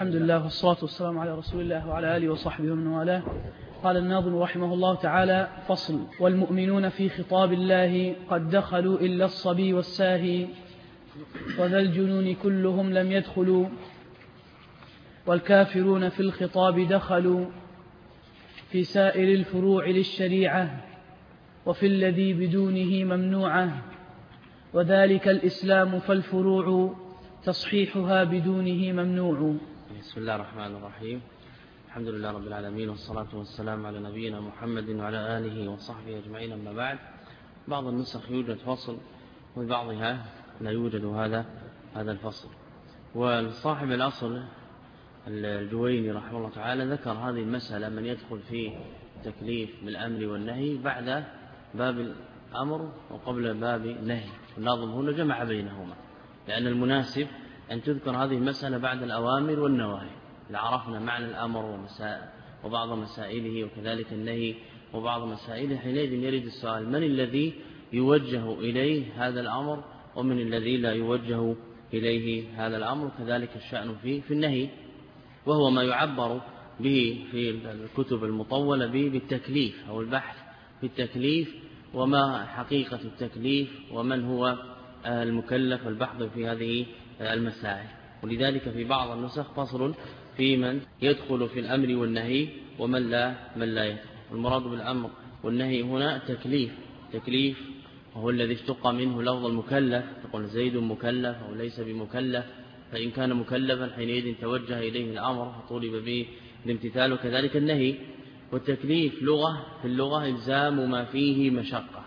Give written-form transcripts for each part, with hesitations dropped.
الحمد لله والصلاة والسلام على رسول الله وعلى آله وصحبه ومن والاه. قال الناظم رحمه الله تعالى: فصل. والمؤمنون في خطاب الله قد دخلوا إلا الصبي والساهي وذا الجنون كلهم لم يدخلوا، والكافرون في الخطاب دخلوا في سائر الفروع للشريعة وفي الذي بدونه ممنوعة، وذلك الإسلام فالفروع تصحيحها بدونه ممنوع. بسم الله الرحمن الرحيم. الحمد لله رب العالمين، والصلاة والسلام على نبينا محمد وعلى آله وصحبه أجمعين. أما بعد، بعض النسخ يوجد فصل وفي بعضها لا يوجد هذا الفصل. والصاحب الأصل الجويني رحمه الله تعالى ذكر هذه المسألة من يدخل في تكليف بالأمر والنهي بعد باب الأمر وقبل باب النهي. الناظم هنا جمع بينهما، لأن المناسب أن تذكر هذه المسألة بعد الأوامر والنواهي. لعرفنا معنى الأمر وبعض مسائله وكذلك النهي وبعض مسائله، حينئذ يرد السؤال: من الذي يوجه إليه هذا الأمر ومن الذي لا يوجه إليه هذا الأمر؟ كذلك الشأن في النهي، وهو ما يعبر به في الكتب المطولة به بالتكليف أو البحث في التكليف، وما حقيقة التكليف ومن هو المكلف، والبحث في هذه المسائل. ولذلك في بعض النسخ فصل في من يدخل في الأمر والنهي ومن لا يدخل. المراد بالأمر والنهي هنا تكليف وهو الذي اشتق منه لفظ المكلف، تقول زيد مكلف أو ليس بمكلف، فإن كان مكلفا حينئذ توجه إليه الأمر فطولب به الامتثال. وكذلك النهي. والتكليف في اللغة إلزام ما فيه مشقة.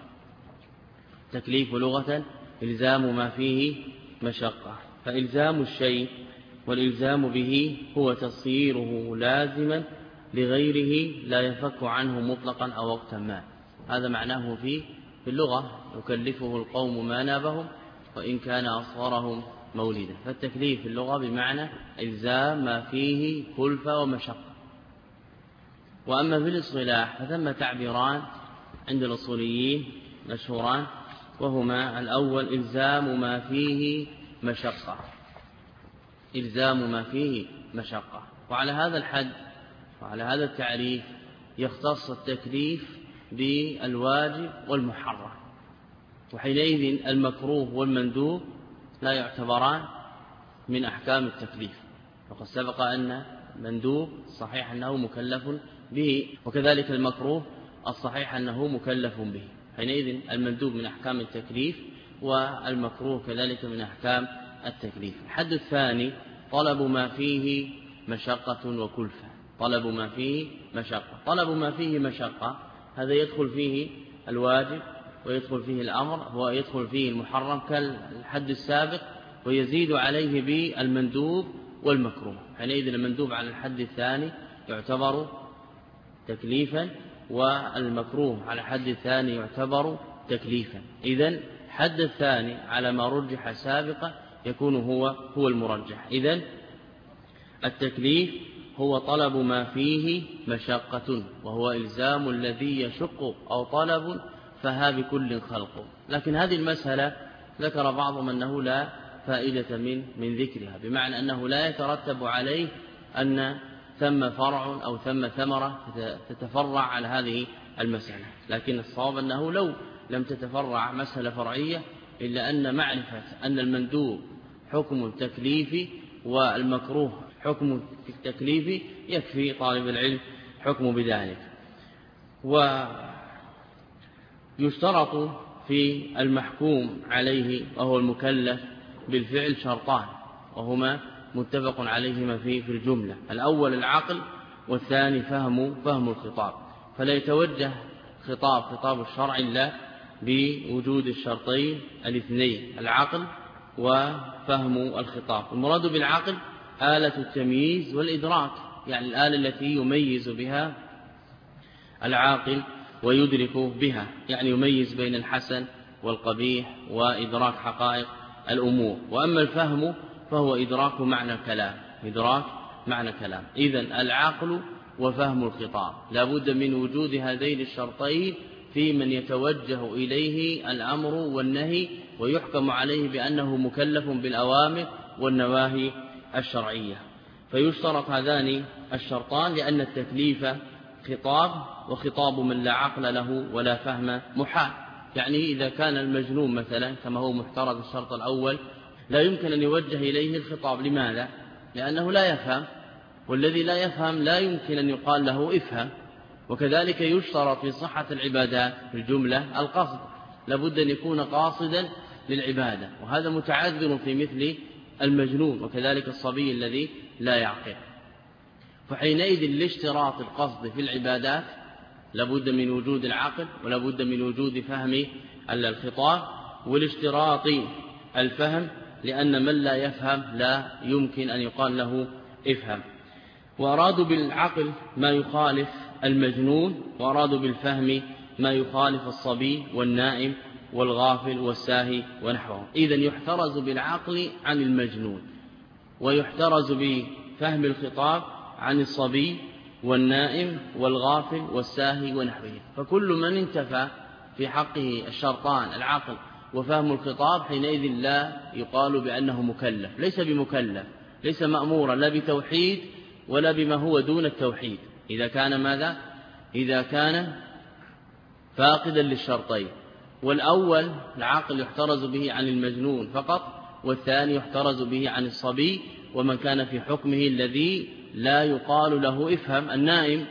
تكليف لغة إلزام ما فيه مشقة، فإلزام الشيء والإلزام به هو تصيره لازما لغيره لا يفك عنه مطلقا أو وقتا ما. هذا معناه في اللغة: يكلفه القوم ما نابهم وإن كان أصغرهم مولدا. فالتكليف في اللغة بمعنى إلزام ما فيه كلفة ومشقة. وأما في الاصطلاح فثم تعبيران عند الأصوليين مشهوران، وهما: الأول إلزام ما فيه مشقة، إلزام ما فيه مشقة. وعلى هذا الحد وعلى هذا التعريف يختص التكليف بالواجب والمحرم، وحينئذ المكروه والمندوب لا يعتبران من أحكام التكليف. وقد سبق أن المندوب الصحيح أنه مكلف به، وكذلك المكروه الصحيح أنه مكلف به. حينئذ المندوب من أحكام التكليف والمكروه كذلك من أحكام التكليف. الحد الثاني طلب ما فيه مشقة وكلفة. طلب ما فيه مشقة. طلب ما فيه مشقة هذا يدخل فيه الواجب ويدخل فيه الأمر ويدخل فيه المحرم كالحد السابق، ويزيد عليه بالمندوب والمكروه. حينئذ المندوب على الحد الثاني يعتبر تكليفا، والمكروه على الحد الثاني يعتبر تكليفا. إذن الحد الثاني على ما رجح سابقا يكون هو المرجح. إذن التكليف هو طلب ما فيه مشقة، وهو إلزام الذي يشق أو طلب فها بكل خلق. لكن هذه المسألة ذكر بعضهم أنه لا فائدة من ذكرها، بمعنى أنه لا يترتب عليه أن ثم فرع أو ثم ثمرة تتفرع على هذه المسألة. لكن الصواب أنه لو لم تتفرع مسألة فرعية، إلا أن معرفة أن المندوب حكم التكليف والمكروه حكم التكليف يكفي طالب العلم حكم بذلك. ويشترط في المحكوم عليه وهو المكلف بالفعل شرطان، وهما متفق عليهما في الجملة: الأول العقل، والثاني فهم الخطاب. فلا يتوجه خطاب الشرع إلا بوجود الشرطين الاثنين: العقل وفهم الخطاب. المراد بالعقل آلة التمييز والإدراك، يعني الآلة التي يميز بها العاقل ويدرك بها، يعني يميز بين الحسن والقبيح وإدراك حقائق الأمور. وأما الفهم فهو إدراك معنى كلام. إذن العقل وفهم الخطاب لا بد من وجود هذين الشرطين في من يتوجه إليه الأمر والنهي ويحكم عليه بأنه مكلف بالأوامر والنواهي الشرعية. فيشترط هذان الشرطان، لأن التكليف خطاب، وخطاب من لا عقل له ولا فهم محال. يعني إذا كان المجنون مثلا كما هو محترز الشرط الأول لا يمكن أن يوجه إليه الخطاب. لماذا؟ لأنه لا يفهم، والذي لا يفهم لا يمكن أن يقال له افهم. وكذلك يشترط في صحة العبادات في الجملة القصد، لابد أن يكون قاصدا للعبادة، وهذا متعذر في مثل المجنون، وكذلك الصبي الذي لا يعقل. فحينئذ لاشتراط القصد في العبادات لابد من وجود العقل، ولابد من وجود فهم الخطاب، والاشتراط الفهم، لأن من لا يفهم لا يمكن أن يقال له افهم. وأرادوا بالعقل ما يخالف المجنون، وأرادوا بالفهم ما يخالف الصبي والنائم والغافل والساهي ونحوه. إذن يحترز بالعقل عن المجنون، ويحترز بفهم الخطاب عن الصبي والنائم والغافل والساهي ونحوه. فكل من انتفى في حقه الشرطان العقل وفهم الخطاب حينئذ لا يقال بأنه مكلف، ليس بمكلف، ليس مأمورا لا بتوحيد ولا بما هو دون التوحيد، إذا كان ماذا؟ إذا كان فاقدا للشرطين. والأول العقل يحترز به عن المجنون فقط، والثاني يحترز به عن الصبي ومن كان في حكمه الذي لا يقال له افهم. النائم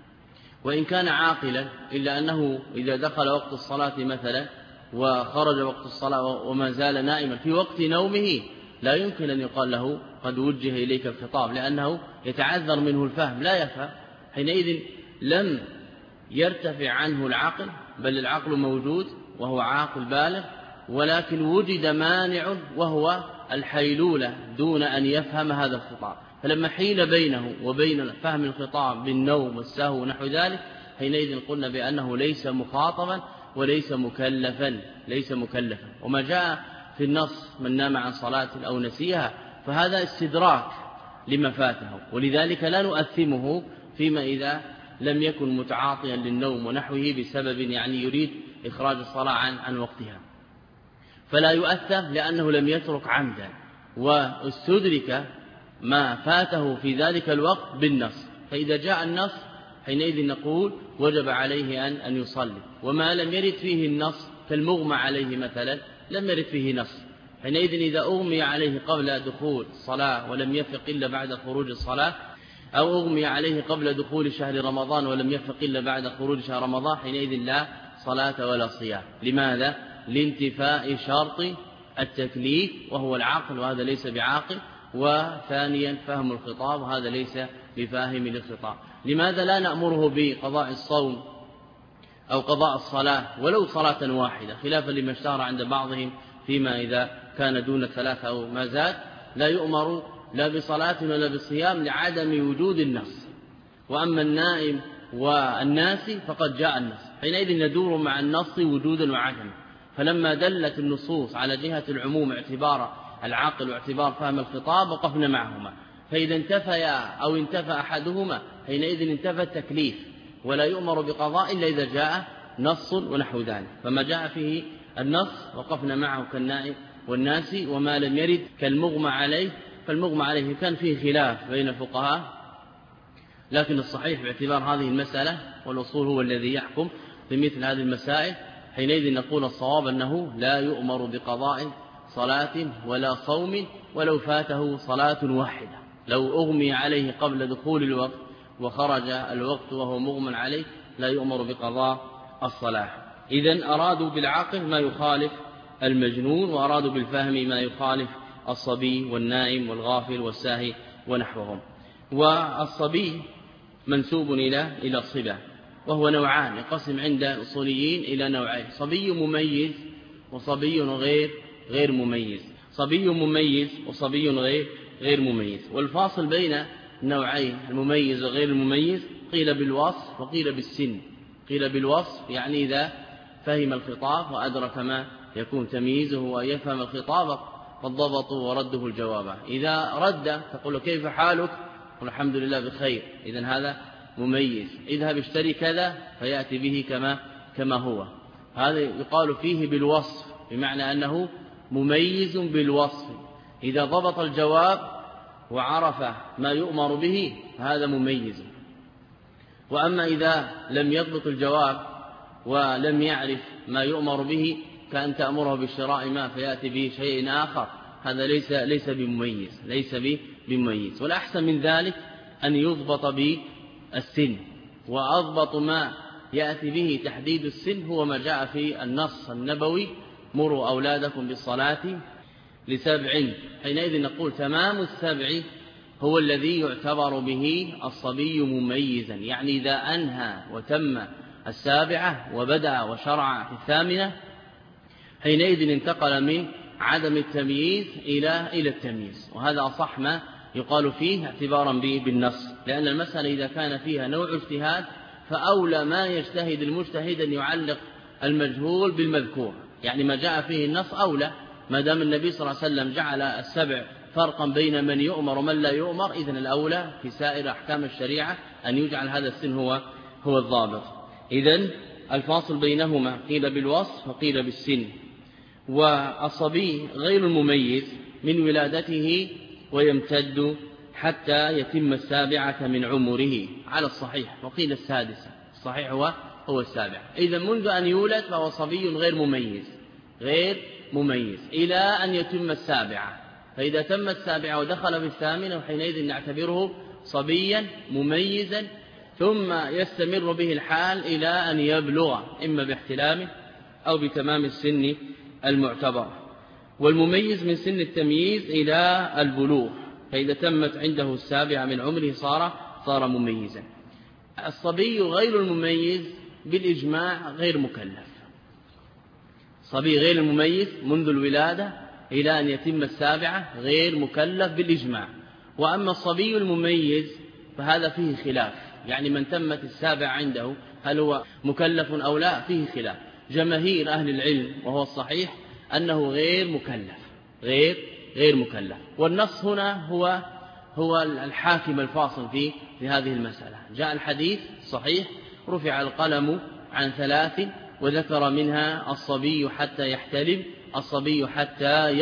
وإن كان عاقلا إلا أنه إذا دخل وقت الصلاة مثلا وخرج وقت الصلاة وما زال نائما في وقت نومه لا يمكن أن يقال له قد وجه إليك الخطاب، لأنه يتعذر منه الفهم، لا يفهم. حينئذ لم يرتفع عنه العقل، بل العقل موجود وهو عاقل بالغ، ولكن وجد مانع وهو الحيلولة دون أن يفهم هذا الخطاب. فلما حيل بينه وبين فهم الخطاب بالنوم والسهو ونحو ذلك حينئذ قلنا بأنه ليس مخاطبا وليس مكلفا، ليس مكلفا. وما جاء في النص من نام عن صلاة أو نسيها فهذا استدراك لما فاته، ولذلك لا نؤثمه فيما إذا لم يكن متعاطيا للنوم ونحوه بسبب يعني يريد إخراج الصلاة عن وقتها، فلا يؤثم لأنه لم يترك عمدا، واستدرك ما فاته في ذلك الوقت بالنص. فإذا جاء النص حينئذ نقول وجب عليه أن يصلي. وما لم يرد فيه النص كالمغمى عليه مثلا لم يرد فيه نص، حينئذ إذا أغمي عليه قبل دخول الصلاة ولم يفق إلا بعد خروج الصلاة، أو أغمي عليه قبل دخول شهر رمضان ولم يفق إلا بعد خروج شهر رمضان، حينئذ لا صلاة ولا صيام. لماذا؟ لانتفاء شرط التكليف وهو العقل، وهذا ليس بعاقل. وثانيا فهم الخطاب، وهذا ليس بفاهم للخطاب. لماذا لا نأمره بقضاء الصوم أو قضاء الصلاة ولو صلاة واحدة، خلافا لما اشتهر عند بعضهم فيما إذا كان دون الثلاثة أو ما زاد لا يؤمر لا بصلاة ولا بصيام لعدم وجود النص. وأما النائم والناس فقد جاء النص، حينئذ ندور مع النص وجودا وعدما. فلما دلت النصوص على جهة العموم اعتبار العقل واعتبار فهم الخطاب وقفنا معهما، فإذا انتفيا أو انتفى أحدهما حينئذ انتفى التكليف، ولا يؤمر بقضاء إلا إذا جاء نص ونحو ذلك. فما جاء فيه النص وقفنا معه كالنائم والناس، وما لم يرد كالمغمى عليه، فالمغمى عليه كان فيه خلاف بين الفقهاء، لكن الصحيح باعتبار هذه المسألة والأصول هو الذي يحكم في مثل هذه المسائل، حينئذ نقول الصواب أنه لا يؤمر بقضاء صلاة ولا صوم ولو فاته صلاة واحدة. لو أغمي عليه قبل دخول الوقت وخرج الوقت وهو مغمى عليه لا يؤمر بقضاء الصلاة. إذن أرادوا بالعقل ما يخالف المجنون، وأرادوا بالفهم ما يخالف الصبي والنائم والغافل والساهي ونحوهم. والصبي منسوب إلى الصبا، وهو نوعان، يقسم عند الأصوليين إلى نوعين: صبي مميز وصبي غير مميز. صبي مميز وصبي غير مميز. والفاصل بين النوعين المميز وغير المميز قيل بالوصف وقيل بالسن. قيل بالوصف يعني إذا فهم الخطاب وأدرك ما يكون تمييزه ويفهم الخطاب فالضبط ورده الجواب. إذا رد تقول كيف حالك؟ قل الحمد لله بخير، إذن هذا مميز. اذهب اشتري كذا فيأتي به كما هو. هذا يقال فيه بالوصف، بمعنى أنه مميز بالوصف. إذا ضبط الجواب وعرف ما يؤمر به هذا مميز. وأما إذا لم يضبط الجواب ولم يعرف ما يؤمر به كأن تأمره بالشراء ما فيأتي به شيء آخر، هذا ليس بمميز. والأحسن من ذلك أن يضبط بالسن، وأضبط ما يأتي به تحديد السن هو ما جاء في النص النبوي: مروا أولادكم بالصلاة ل7. حينئذ نقول تمام ال7 هو الذي يعتبر به الصبي مميزا، يعني إذا أنهى وتم 7 وبدأ وشرع في 8 حينئذ انتقل من عدم التمييز إلى التمييز. وهذا أصح ما يقال فيه اعتبارا به بالنص، لأن المسألة إذا كان فيها نوع اجتهاد فأولى ما يجتهد المجتهد أن يعلق المجهول بالمذكور، يعني ما جاء فيه النص أولى، ما دام النبي صلى الله عليه وسلم جعل 7 فرقا بين من يؤمر ومن لا يؤمر، إذن الأولى في سائر أحكام الشريعة أن يجعل هذا السن هو الضابط. إذن الفاصل بينهما قيل بالوصف وقيل بالسن. والصبي غير المميز من ولادته ويمتد حتى يتم 7 من عمره على الصحيح، وقيل 6، الصحيح هو 7. إذا منذ أن يولد فهو صبي غير مميز إلى أن يتم 7. فإذا تم 7 ودخل في 8 وحينئذ نعتبره صبيا مميزا، ثم يستمر به الحال إلى أن يبلغ إما باحتلامه أو بتمام السن المعتبر. والمميز من سن التمييز إلى البلوغ، فإذا تمت عنده 7 من عمره صار مميزا. الصبي غير المميز بالإجماع غير مكلف. صبي غير المميز منذ الولادة إلى أن يتم 7 غير مكلف بالإجماع. وأما الصبي المميز فهذا فيه خلاف، يعني من تمت 7 عنده هل هو مكلف أو لا، فيه خلاف. جماهير أهل العلم وهو الصحيح أنه غير مكلف. والنص هنا هو الحاكم الفاصل في هذه المسألة. جاء الحديث صحيح: رفع القلم عن 3 وذكر منها الصبي حتى يحتلم، الصبي حتى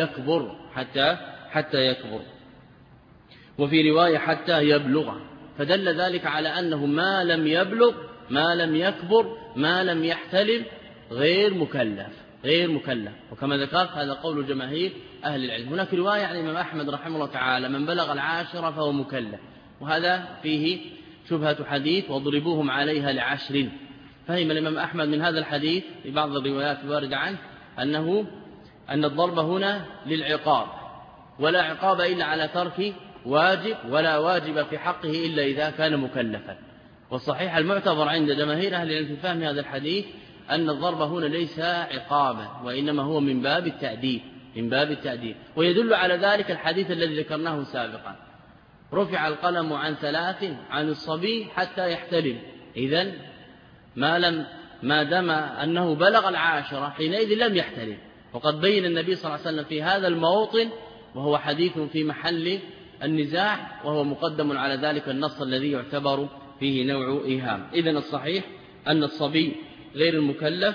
يكبر، وفي رواية حتى يبلغ. فدل ذلك على أنه ما لم يبلغ، ما لم يكبر، ما لم يحتلم غير مكلف. وكما ذكرت هذا قول جماهير أهل العلم. هناك رواية عن الإمام أحمد رحمه الله تعالى: من بلغ 10 فهو مكلف، وهذا فيه شبهة حديث وضربوهم عليها ل10. فهم الإمام أحمد من هذا الحديث في بعض الروايات الواردة عنه أن الضرب هنا للعقاب، ولا عقاب إلا على ترك واجب، ولا واجب في حقه إلا إذا كان مكلفا. والصحيح المعتبر عند جماهير أهل العلم في فهم هذا الحديث أن الضرب هنا ليس عقابا، وإنما هو من باب التأديب. ويدل على ذلك الحديث الذي ذكرناه سابقا: رفع القلم عن 3 عن الصبي حتى يحتلم. إذن ما دام أنه بلغ 10 حينئذ لم يحتلم. وقد بين النبي صلى الله عليه وسلم في هذا الموطن، وهو حديث في محل النزاع، وهو مقدم على ذلك النص الذي يعتبر فيه نوع إيهام. إذن الصحيح أن الصبي غير المكلف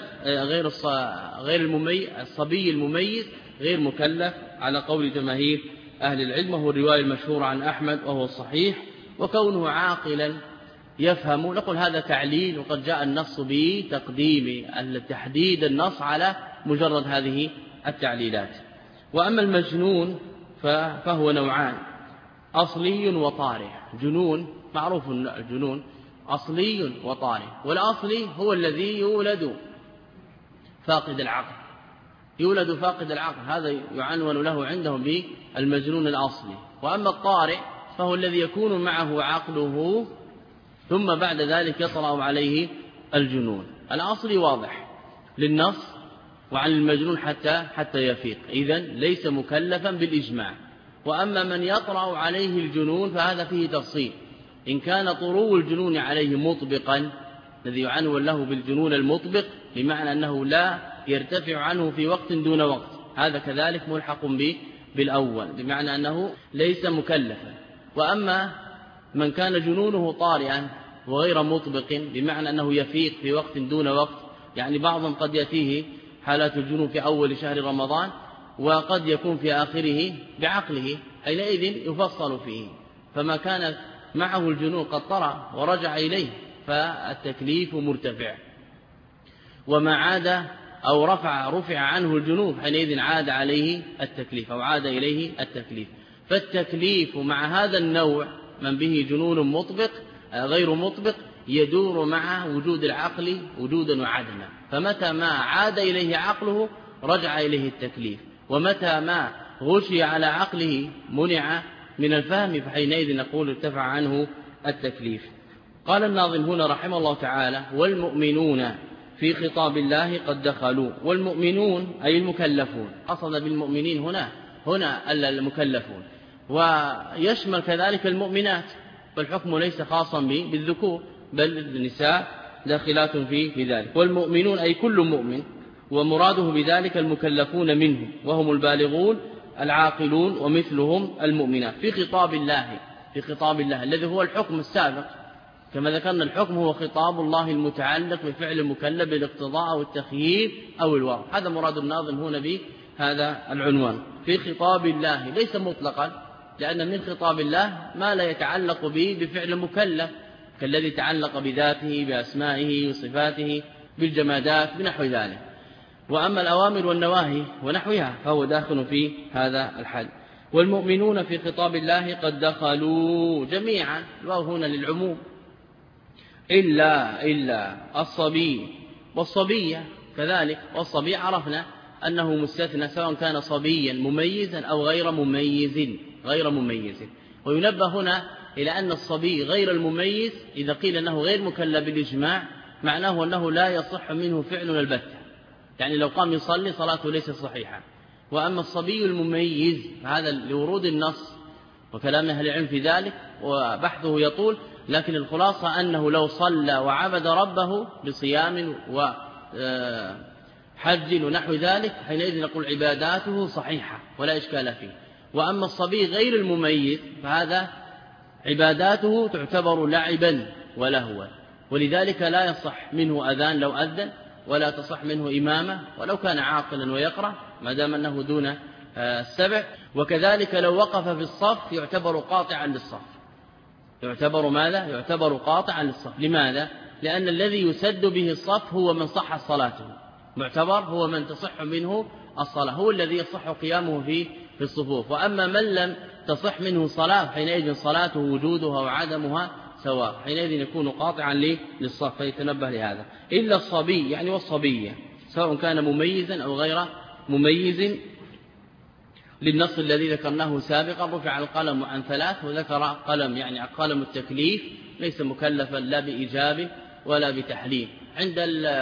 الصبي المميز غير مكلف على قول جماهير أهل العلم، وهو الرواية المشهورة عن أحمد وهو الصحيح. وكونه عاقلا يفهم، نقول هذا تعليل، وقد جاء النص بتقديم تحديد النص على مجرد هذه التعليلات. وأما المجنون فهو نوعان: أصلي وطارئ. جنون معروف الجنون أصلي وطارئ، والأصلي هو الذي يولد فاقد العقل، هذا يعنون له عندهم بالمجنون الأصلي. وأما الطارئ فهو الذي يكون معه عقله ثم بعد ذلك يطرأ عليه الجنون. الأصلي واضح للنص، وعن المجنون حتى يفيق، إذن ليس مكلفا بالإجماع. وأما من يطرأ عليه الجنون فهذا فيه تفصيل: إن كان طرو الجنون عليه مطبقا، الذي يعنون له بالجنون المطبق بمعنى أنه لا يرتفع عنه في وقت دون وقت، هذا كذلك ملحق بالأول بمعنى أنه ليس مكلفا. وأما من كان جنونه طارئا وغير مطبق بمعنى أنه يفيق في وقت دون وقت، يعني بعضهم قد يأتيه حالات الجنون في أول شهر رمضان، وقد يكون في آخره بعقله، حينئذ يفصل فيه. فما كان معه الجنون قد طرأ ورجع إليه فالتكليف مرتفع، وما عاد أو رفع عنه الجنون حينئذ عاد عليه التكليف أو عاد إليه التكليف. فالتكليف مع هذا النوع من به جنون مطبق غير مطبق يدور مع وجود العقل وجودا وعدما، فمتى ما عاد إليه عقله رجع إليه التكليف، ومتى ما غشي على عقله منع من الفهم فحينئذ نقول ارتفع عنه التكليف. قال الناظم هنا رحمه الله تعالى: والمؤمنون في خطاب الله قد دخلوا. والمؤمنون أي المكلفون، قصد بالمؤمنين هنا المكلفون، ويشمل كذلك المؤمنات، فالحكم ليس خاصا بالذكور بل النساء داخلات في ذلك. والمؤمنون أي كل مؤمن، ومراده بذلك المكلفون منه وهم البالغون العاقلون ومثلهم المؤمنات في خطاب الله الذي هو الحكم السابق. كما ذكرنا الحكم هو خطاب الله المتعلق بفعل المكلف بالاقتضاء أو التخيير أو الورع. هذا مراد الناظم هنا بهذا العنوان في خطاب الله، ليس مطلقا، لأن من خطاب الله ما لا يتعلق به بفعل مكلف كالذي تعلق بذاته بأسمائه وصفاته بالجمادات بنحو ذلك. وأما الأوامر والنواهي ونحوها فهو داخل في هذا الحد. والمؤمنون في خطاب الله قد دخلوا جميعا، الواو هنا للعموم، إلا الصبي والصبية كذلك. والصبي عرفنا أنه مستثنى سواء كان صبيا مميزا أو غير مميز. وينبه هنا إلى أن الصبي غير المميز إذا قيل أنه غير مكلف بالإجماع معناه أنه لا يصح منه فعل البتة، يعني لو قام يصلي صلاته ليست صحيحة. وأما الصبي المميز فهذا لورود النص وكلام أهل العلم في ذلك وبحثه يطول، لكن الخلاصة أنه لو صلى وعبد ربه بصيام وحج ونحو ذلك حينئذ نقول عباداته صحيحة ولا إشكال فيه. وأما الصبي غير المميز فهذا عباداته تعتبر لعبا ولهوا، ولذلك لا يصح منه أذان لو أذن، ولا تصح منه إمامة ولو كان عاقلا ويقرأ ما دام أنه دون السبع. وكذلك لو وقف في الصف يعتبر قاطعا للصف. يعتبر قاطعا للصف. لماذا؟ لأن الذي يسد به الصف هو من صح صلاته، معتبر هو من تصح منه الصلاة، هو الذي يصح قيامه في الصفوف. وأما من لم تصح منه صلاة حينئذ صلاته وجودها وعدمها سواء، حينئذ يكون قاطعا للصف، فيتنبه لهذا. إلا الصبي يعني والصبية سواء كان مميزا أو غير مميز، للنص الذي ذكرناه سابقا: رفع القلم عن 3، وذكر قلم يعني قلم التكليف ليس مكلفا لا بإيجاب ولا بتحليل. عند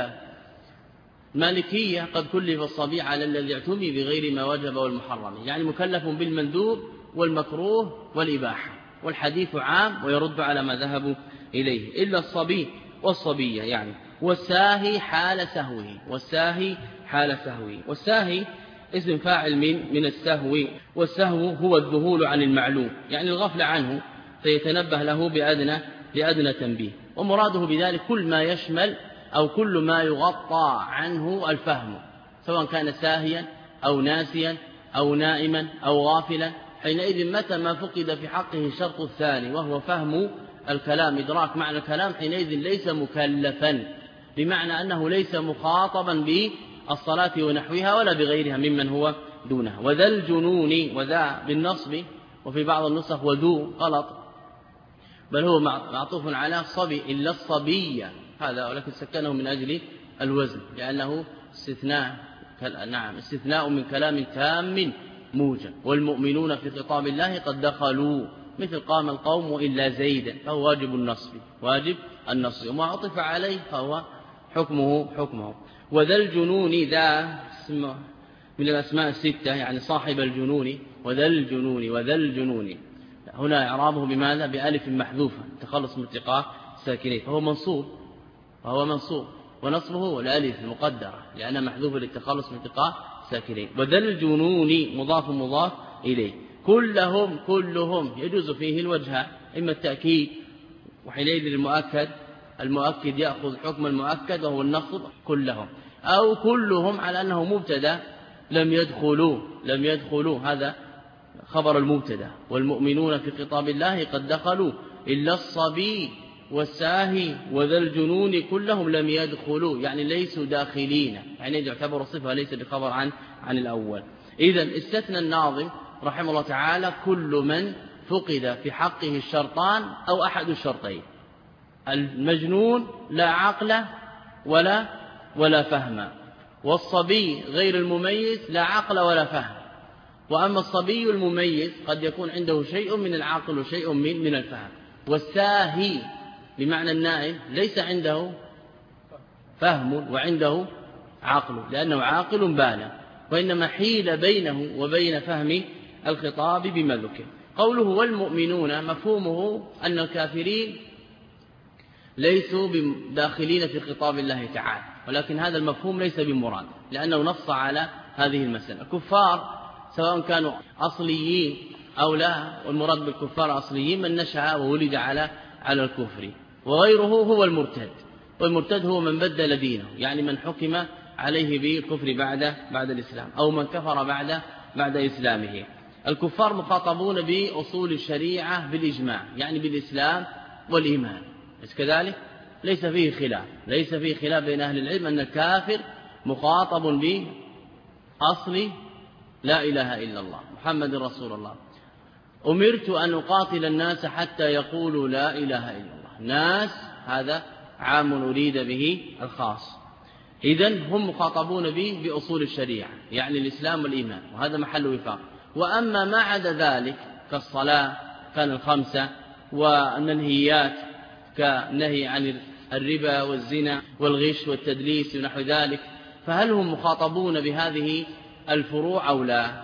المالكية قد كلف الصبي على الذي اعتمي بغير ما وجب والمحرم، يعني مكلف بالمندوب والمكروه والإباحة، والحديث عام ويرد على ما ذهبوا إليه. إلا الصبي والصبية يعني. والساهي حال سهوه. والساهي اسم فاعل من السهو، والسهو هو الذهول عن المعلوم يعني الغفل عنه، فيتنبه له بأدنى تنبيه. ومراده بذلك كل ما يشمل أو كل ما يغطى عنه الفهم، سواء كان ساهيا أو ناسيا أو نائما أو غافلا. حينئذ متى ما فقد في حقه الشرط الثاني وهو فهم الكلام، إدراك معنى الكلام، حينئذ ليس مكلفا، بمعنى أنه ليس مخاطبا بالصلاة ونحوها ولا بغيرها ممن هو دونها. وذا الجنون، وذا بالنصب، وفي بعض النسخ وذو غلط، بل هو معطوف على الصبي. إلا الصبية هذا، ولكن سكنه من أجل الوزن لأنه استثناء من كلام تام موجب. والمؤمنون في خطاب الله قد دخلوا، مثل قام القوم إلا زيدا، فهو واجب النصب، وما عطف عليه فهو حكمه. وذا الجنون، ذا اسم من الأسماء الستة يعني صاحب الجنون. وذا الجنون هنا إعرابه بماذا؟ بألف محذوفة تخلص من التقاء ساكنين، فهو منصوب ونصبه الألف المقدرة لأنها محذوفة للتخلص من التقاء ساكنين. وذا الجنون مضاف إليه. كلهم يجوز فيه الوجه، إما التأكيد وحينئذ المؤكد يأخذ حكم المؤكد وهو النصب كلهم، أو كلهم على أنه مبتدا لم يدخلوا هذا خبر المبتدا، والمؤمنون في خطاب الله قد دخلوا إلا الصبي والساهي وذا الجنون كلهم لم يدخلوا، يعني ليسوا داخلين، يعني يعتبر صفة ليس بخبر عن الأول. إذن استثنى الناظم رحمه الله تعالى كل من فقد في حقه الشرطان أو أحد الشرطين. المجنون لا عقل ولا فهم، والصبي غير المميز لا عقل ولا فهم. وأما الصبي المميز قد يكون عنده شيء من العقل وشيء من الفهم. والساهي بمعنى النائم ليس عنده فهم وعنده عقل، لأنه عاقل بالغ، وإنما حيل بينه وبين فهم الخطاب بما ذكر. قوله والمؤمنون مفهومه أن الكافرين ليسوا داخلين في خطاب الله تعالى، ولكن هذا المفهوم ليس بمراد، لأنه نص على هذه المسألة. الكفار سواء كانوا أصليين أو لا، والمراد بالكفار أصليين من نشأ وولد على الكفر، وغيره هو المرتد، والمرتد هو من بدل دينه، يعني من حكم عليه بالكفر بعد الإسلام، أو من كفر بعد إسلامه. الكفار مخاطبون بأصول الشريعة بالإجماع، يعني بالإسلام والإيمان، بس كذلك ليس فيه خلاف بين أهل العلم أن الكافر مخاطب بأصل لا إله إلا الله محمد رسول الله. أمرت أن أقاتل الناس حتى يقولوا لا إله إلا الله. ناس هذا عام أريد به الخاص، إذن هم مخاطبون به بأصول الشريعة، يعني الإسلام والإيمان، وهذا محل وفاق. وأما ما عدا ذلك كالصلاة كان الخمسة والمنهيات كالنهي عن الربا والزنا والغش والتدليس ونحو ذلك، فهل هم مخاطبون بهذه الفروع أو لا؟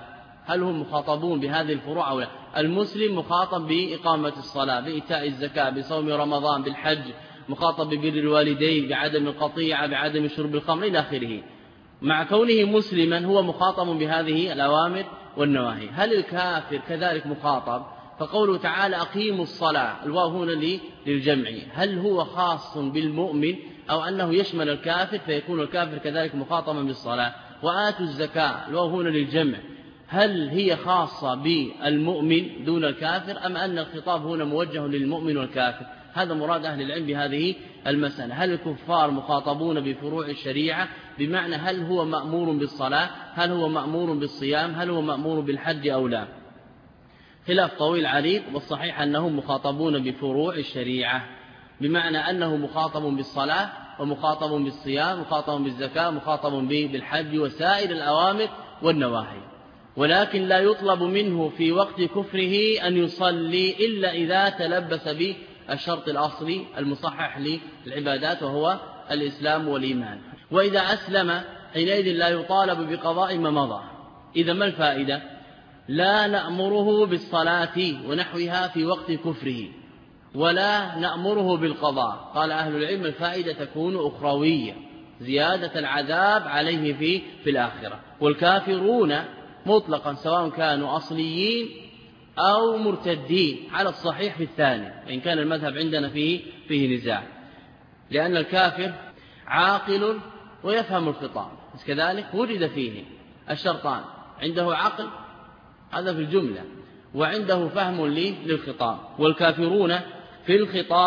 المسلم مخاطب بإقامة الصلاة، بإيتاء الزكاة، بصوم رمضان، بالحج، مخاطب ببر الوالدين، بعدم القطيعة، بعدم شرب الخمر إلى آخره. مع كونه مسلما هو مخاطب بهذه الأوامر والنواهي. هل الكافر كذلك مخاطب؟ فقوله تعالى أقيموا الصلاة، الواو هنا للجمع، هل هو خاص بالمؤمن أو أنه يشمل الكافر فيكون الكافر كذلك مخاطبا بالصلاة؟ وآتوا الزكاة، الواو هنا للجمع، هل هي خاصة بالمؤمن دون الكافر أم أن الخطاب هنا موجه للمؤمن والكافر؟ هذا مراد أهل العلم بهذه المسألة. هل الكفار مخاطبون بفروع الشريعة، بمعنى هل هو مأمور بالصلاة، هل هو مأمور بالصيام، هل هو مأمور بالحج أو لا؟ خلاف طويل عريض، والصحيح أنهم مخاطبون بفروع الشريعة، بمعنى أنه مخاطب بالصلاة ومخاطب بالصيام، مخاطب بالزكاة، مخاطب بالحج وسائر الأوامر والنواهي، ولكن لا يطلب منه في وقت كفره أن يصلي إلا إذا تلبس بالشرط الأصلي المصحح للعبادات وهو الإسلام والإيمان. وإذا أسلم حينئذ لا يطالب بقضاء ما مضى. إذا ما الفائدة؟ لا نأمره بالصلاة ونحوها في وقت كفره، ولا نأمره بالقضاء. قال أهل العلم الفائدة تكون أخروية، زيادة العذاب عليه في الآخرة. والكافرون مطلقا سواء كانوا أصليين أو مرتدين على الصحيح في الثاني، وإن كان المذهب عندنا فيه نزاع، لأن الكافر عاقل ويفهم الخطاب، بس كذلك وجد فيه الشرطان، عنده عقل هذا في الجملة، وعنده فهم للخطاب. والكافرون في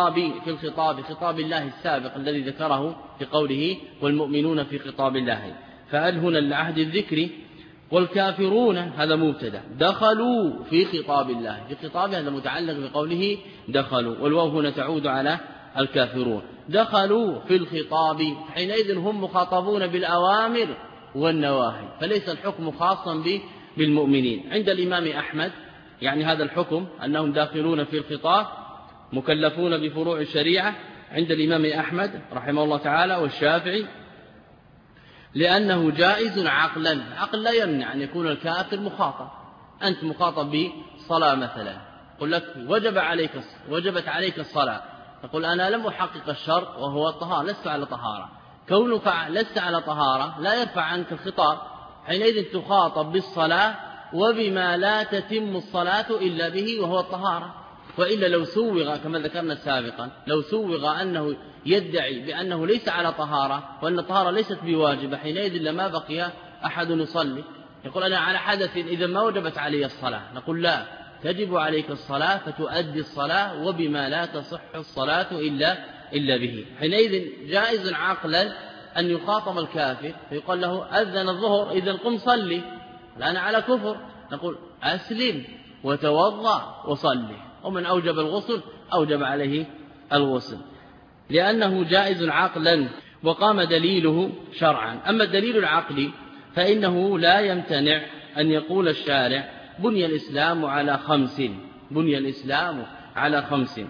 خطاب الله السابق الذي ذكره في قوله والمؤمنون في خطاب الله، فهل هنا لعهد الذكر. والكافرون هذا مبتدا، دخلوا في خطاب الله، في خطاب هذا متعلق بقوله دخلوا، والواو هنا تعود على الكافرون. دخلوا في الخطاب، حينئذ هم مخاطبون بالأوامر والنواهي، فليس الحكم خاصا بالمؤمنين. عند الإمام أحمد يعني هذا الحكم أنهم داخلون في الخطاب مكلفون بفروع الشريعة عند الإمام أحمد رحمه الله تعالى والشافعي، لأنه جائز عقلا. عقل لا يمنع أن يكون الكافر مخاطب. أنت مخاطب بالصلاة مثلا، قل لك وجبت عليك الصلاة، تقول أنا لم أحقق الشرط وهو الطهارة، لست على طهارة. كونك لست على طهارة لا يرفع عنك الخطاب، حينئذ تخاطب بالصلاة وبما لا تتم الصلاة إلا به وهو الطهارة. وإلا لو سوغ كما ذكرنا سابقا، لو سوغ أنه يدعي بأنه ليس على طهارة وأن الطهارة ليست بواجبة، حينئذ لما بقي أحد يصلي، يقول أنا على حدث إذا ما وجبت علي الصلاة، نقول لا، تجب عليك الصلاة فتؤدي الصلاة وبما لا تصح الصلاة إلا به. حينئذ جائز عقلا أن يخاطب الكافر فيقال له أذن الظهر إذا قم صلي، الآن على كفر، نقول أسلم وتوضأ وصلي، ومن أوجب الغسل أوجب عليه الغسل لأنه جائز عقلا وقام دليله شرعا. أما الدليل العقلي فإنه لا يمتنع أن يقول الشارع بني الإسلام على 5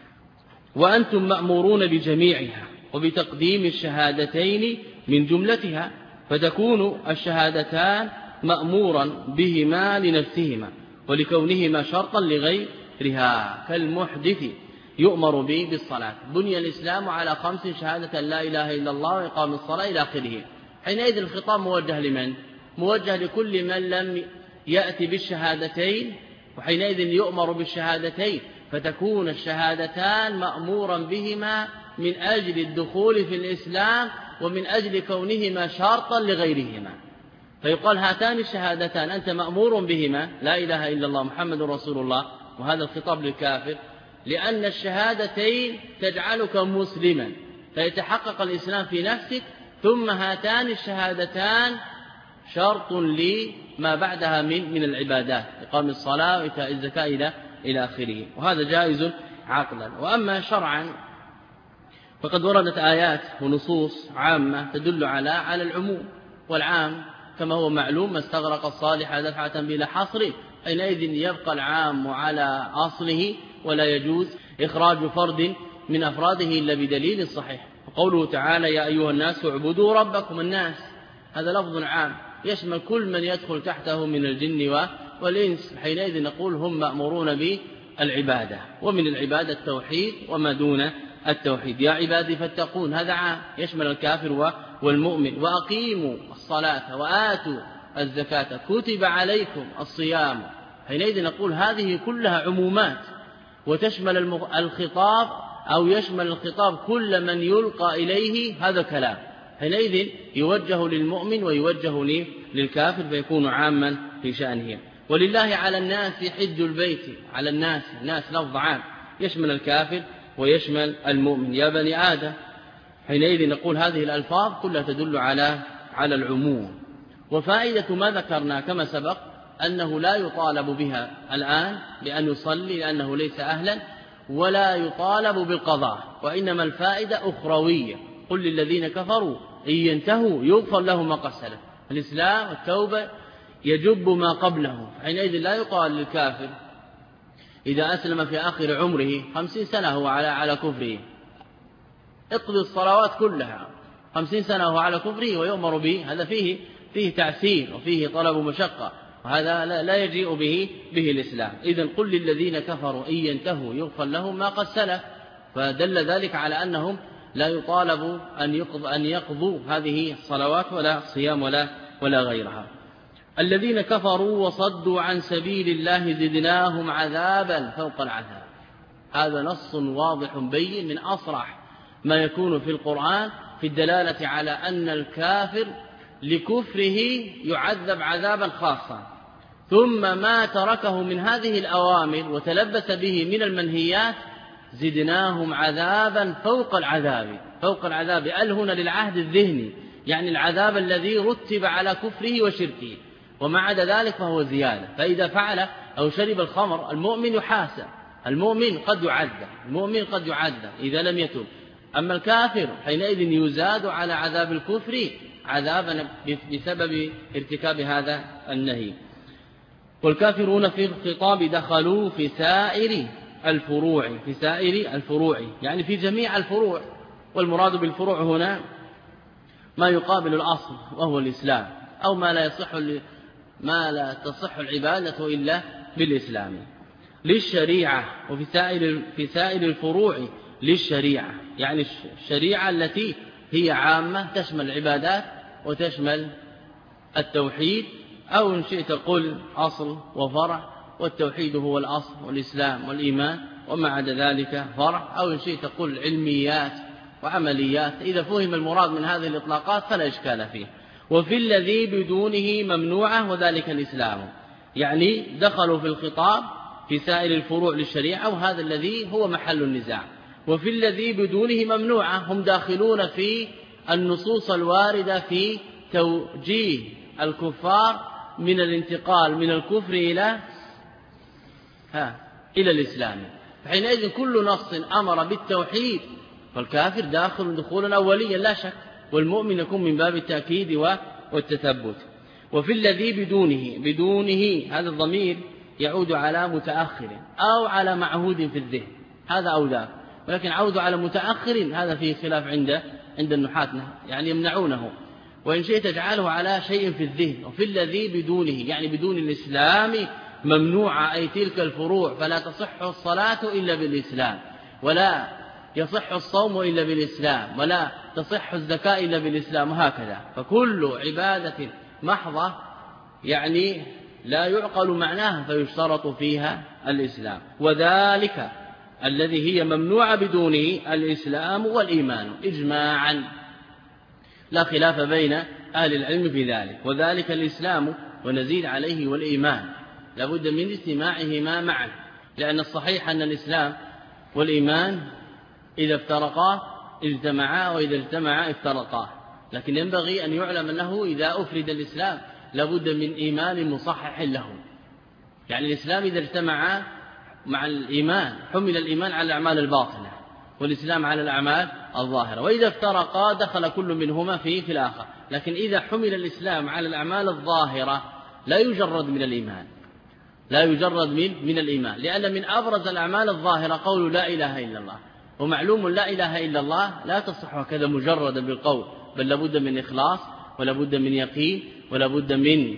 وأنتم مأمورون بجميعها وبتقديم الشهادتين من جملتها، فتكون الشهادتان مأمورا بهما لنفسهما ولكونهما شرطا لغيرها كالمحدث يؤمر به بالصلاة. بني الإسلام على 5 شهادة لا إله إلا الله وإقام الصلاة إلى آخره. حينئذ الخطاب موجه لمن؟ موجه لكل من لم يأتي بالشهادتين، وحينئذ يؤمر بالشهادتين، فتكون الشهادتان مأمورا بهما من أجل الدخول في الإسلام ومن أجل كونهما شرطا لغيرهما. فيقال هاتان الشهادتان أنت مأمور بهما، لا إله إلا الله محمد رسول الله، وهذا الخطاب للكافر، لأن الشهادتين تجعلك مسلما فيتحقق الإسلام في نفسك، ثم هاتان الشهادتان شرط لما بعدها من العبادات، إقام الصلاة وإيتاء الزكاة إلى آخره، وهذا جائز عقلا. وأما شرعا فقد وردت آيات ونصوص عامة تدل على العموم، والعام كما هو معلوم ما استغرق الصالح دفعة بلا حصر، حينئذ يبقى العام على أصله ولا يجوز إخراج فرد من أفراده إلا بدليل صحيح. وقوله تعالى يا أيها الناس اعبدوا ربكم، الناس هذا لفظ عام يشمل كل من يدخل تحته من الجن والإنس، حينئذ نقول هم مأمورون بالعبادة، ومن العبادة التوحيد وما دون التوحيد. يا عبادي فاتقون، هذا عام يشمل الكافر والمؤمن. وأقيموا الصلاة وآتوا الزكاة كتب عليكم الصيام، حينئذ نقول هذه كلها عمومات وتشمل الخطاب أو يشمل الخطاب كل من يلقى إليه هذا كلام، حينئذ يوجه للمؤمن ويوجه للكافر فيكون عاما في شأنه. ولله على الناس حج البيت، على الناس لفظ عام يشمل الكافر ويشمل المؤمن. يا بني آدم، حينئذ نقول هذه الألفاظ كلها تدل على العموم. وفائدة ما ذكرنا كما سبق أنه لا يطالب بها الآن بأن يصلي لأنه ليس أهلا، ولا يطالب بالقضاء، وإنما الفائدة أخروية. قل للذين كفروا إن ينتهوا يغفر لهم ما قد سلف. الإسلام والتوبة يجب ما قبله، حينئذ لا يقال للكافر إذا أسلم في آخر عمره 50 سنة هو على كفره، اقضي الصلوات كلها 50 سنة هو على كفره ويؤمر به، هذا فيه تعسير وفيه طلب مشقة، وهذا لا يجيء به الإسلام. إذن قل للذين كفروا إن ينتهوا يغفر لهم ما قد سلف، فدل ذلك على أنهم لا يطالبوا أن يقضوا هذه الصلوات ولا صيام ولا غيرها. الذين كفروا وصدوا عن سبيل الله زدناهم عذابا فوق العذاب، هذا نص واضح بين من أصرح ما يكون في القرآن في الدلالة على أن الكافر لكفره يعذب عذابا خاصا، ثم ما تركه من هذه الأوامر وتلبس به من المنهيات زدناهم عذابا فوق العذاب. هنا للعهد الذهني، يعني العذاب الذي رتب على كفره وشركه، وما عدا ذلك فهو زيادة. فإذا فعل أو شرب الخمر المؤمن يحاسب، المؤمن قد يعذب إذا لم يتب. أما الكافر حينئذ يزاد على عذاب الكفر عذابا بسبب ارتكاب هذا النهي. والكافرون في الخطاب دخلوا في سائر الفروع، يعني في جميع الفروع، والمراد بالفروع هنا ما يقابل الأصل وهو الإسلام، أو ما لا تصح العبادة إلا بالإسلام. للشريعة، وفي سائر الفروع للشريعة، يعني الشريعة التي هي عامة تشمل العبادات وتشمل التوحيد، أو إن شئت قل أصل وفرع، والتوحيد هو الأصل والإسلام والإيمان، وما عدا ذلك فرع، أو إن شئت قل علميات وعمليات. إذا فهم المراد من هذه الإطلاقات فلا إشكال فيه. وفي الذي بدونه ممنوعة وذلك الإسلام، يعني دخلوا في الخطاب في سائر الفروع للشريعة وهذا الذي هو محل النزاع. وفي الذي بدونه ممنوعة هم داخلون في النصوص الواردة في توجيه الكفار من الانتقال من الكفر إلى الإسلام. فحينئذ كل نص أمر بالتوحيد فالكافر داخل دخولا أوليا لا شك، والمؤمن يكون من باب التأكيد والتثبت. وفي الذي بدونه هذا الضمير يعود على متأخر أو على معهود في الذهن، هذا أو ذاك، ولكن عود على متأخر هذا فيه خلاف عند النحاة، يعني يمنعونه، وإن شئت تجعله على شيء في الذهن. وفي الذي بدونه يعني بدون الإسلام ممنوعة، أي تلك الفروع، فلا تصح الصلاة إلا بالإسلام، ولا يصح الصوم إلا بالإسلام، ولا تصح الزكاة إلا بالإسلام، وهكذا. فكل عبادة محضة يعني لا يعقل معناها فيشترط فيها الإسلام، وذلك الذي هي ممنوعة بدونه الإسلام والإيمان إجماعا، لا خلاف بين أهل العلم في ذلك. وذلك الإسلام ونزيد عليه والإيمان لابد من اجتماعهما معا، لأن الصحيح أن الإسلام والإيمان إذا افترقا اجتمعا وإذا اجتمعا افترقا، لكن ينبغي أن يعلم أنه إذا أفرد الإسلام لابد من إيمان مصحح له. يعني الإسلام إذا اجتمع مع الإيمان حمل الإيمان على الأعمال الباطنة والإسلام على الأعمال الظاهرة، وإذا افترقا دخل كل منهما في الآخر. لكن إذا حمل الإسلام على الأعمال الظاهرة لا يجرد من الإيمان، لا يجرد من الإيمان، لأن من أبرز الأعمال الظاهرة قول لا إله إلا الله، ومعلوم لا إله إلا الله لا تصح هكذا مجردا بالقول، بل لابد من إخلاص ولابد من يقين ولابد من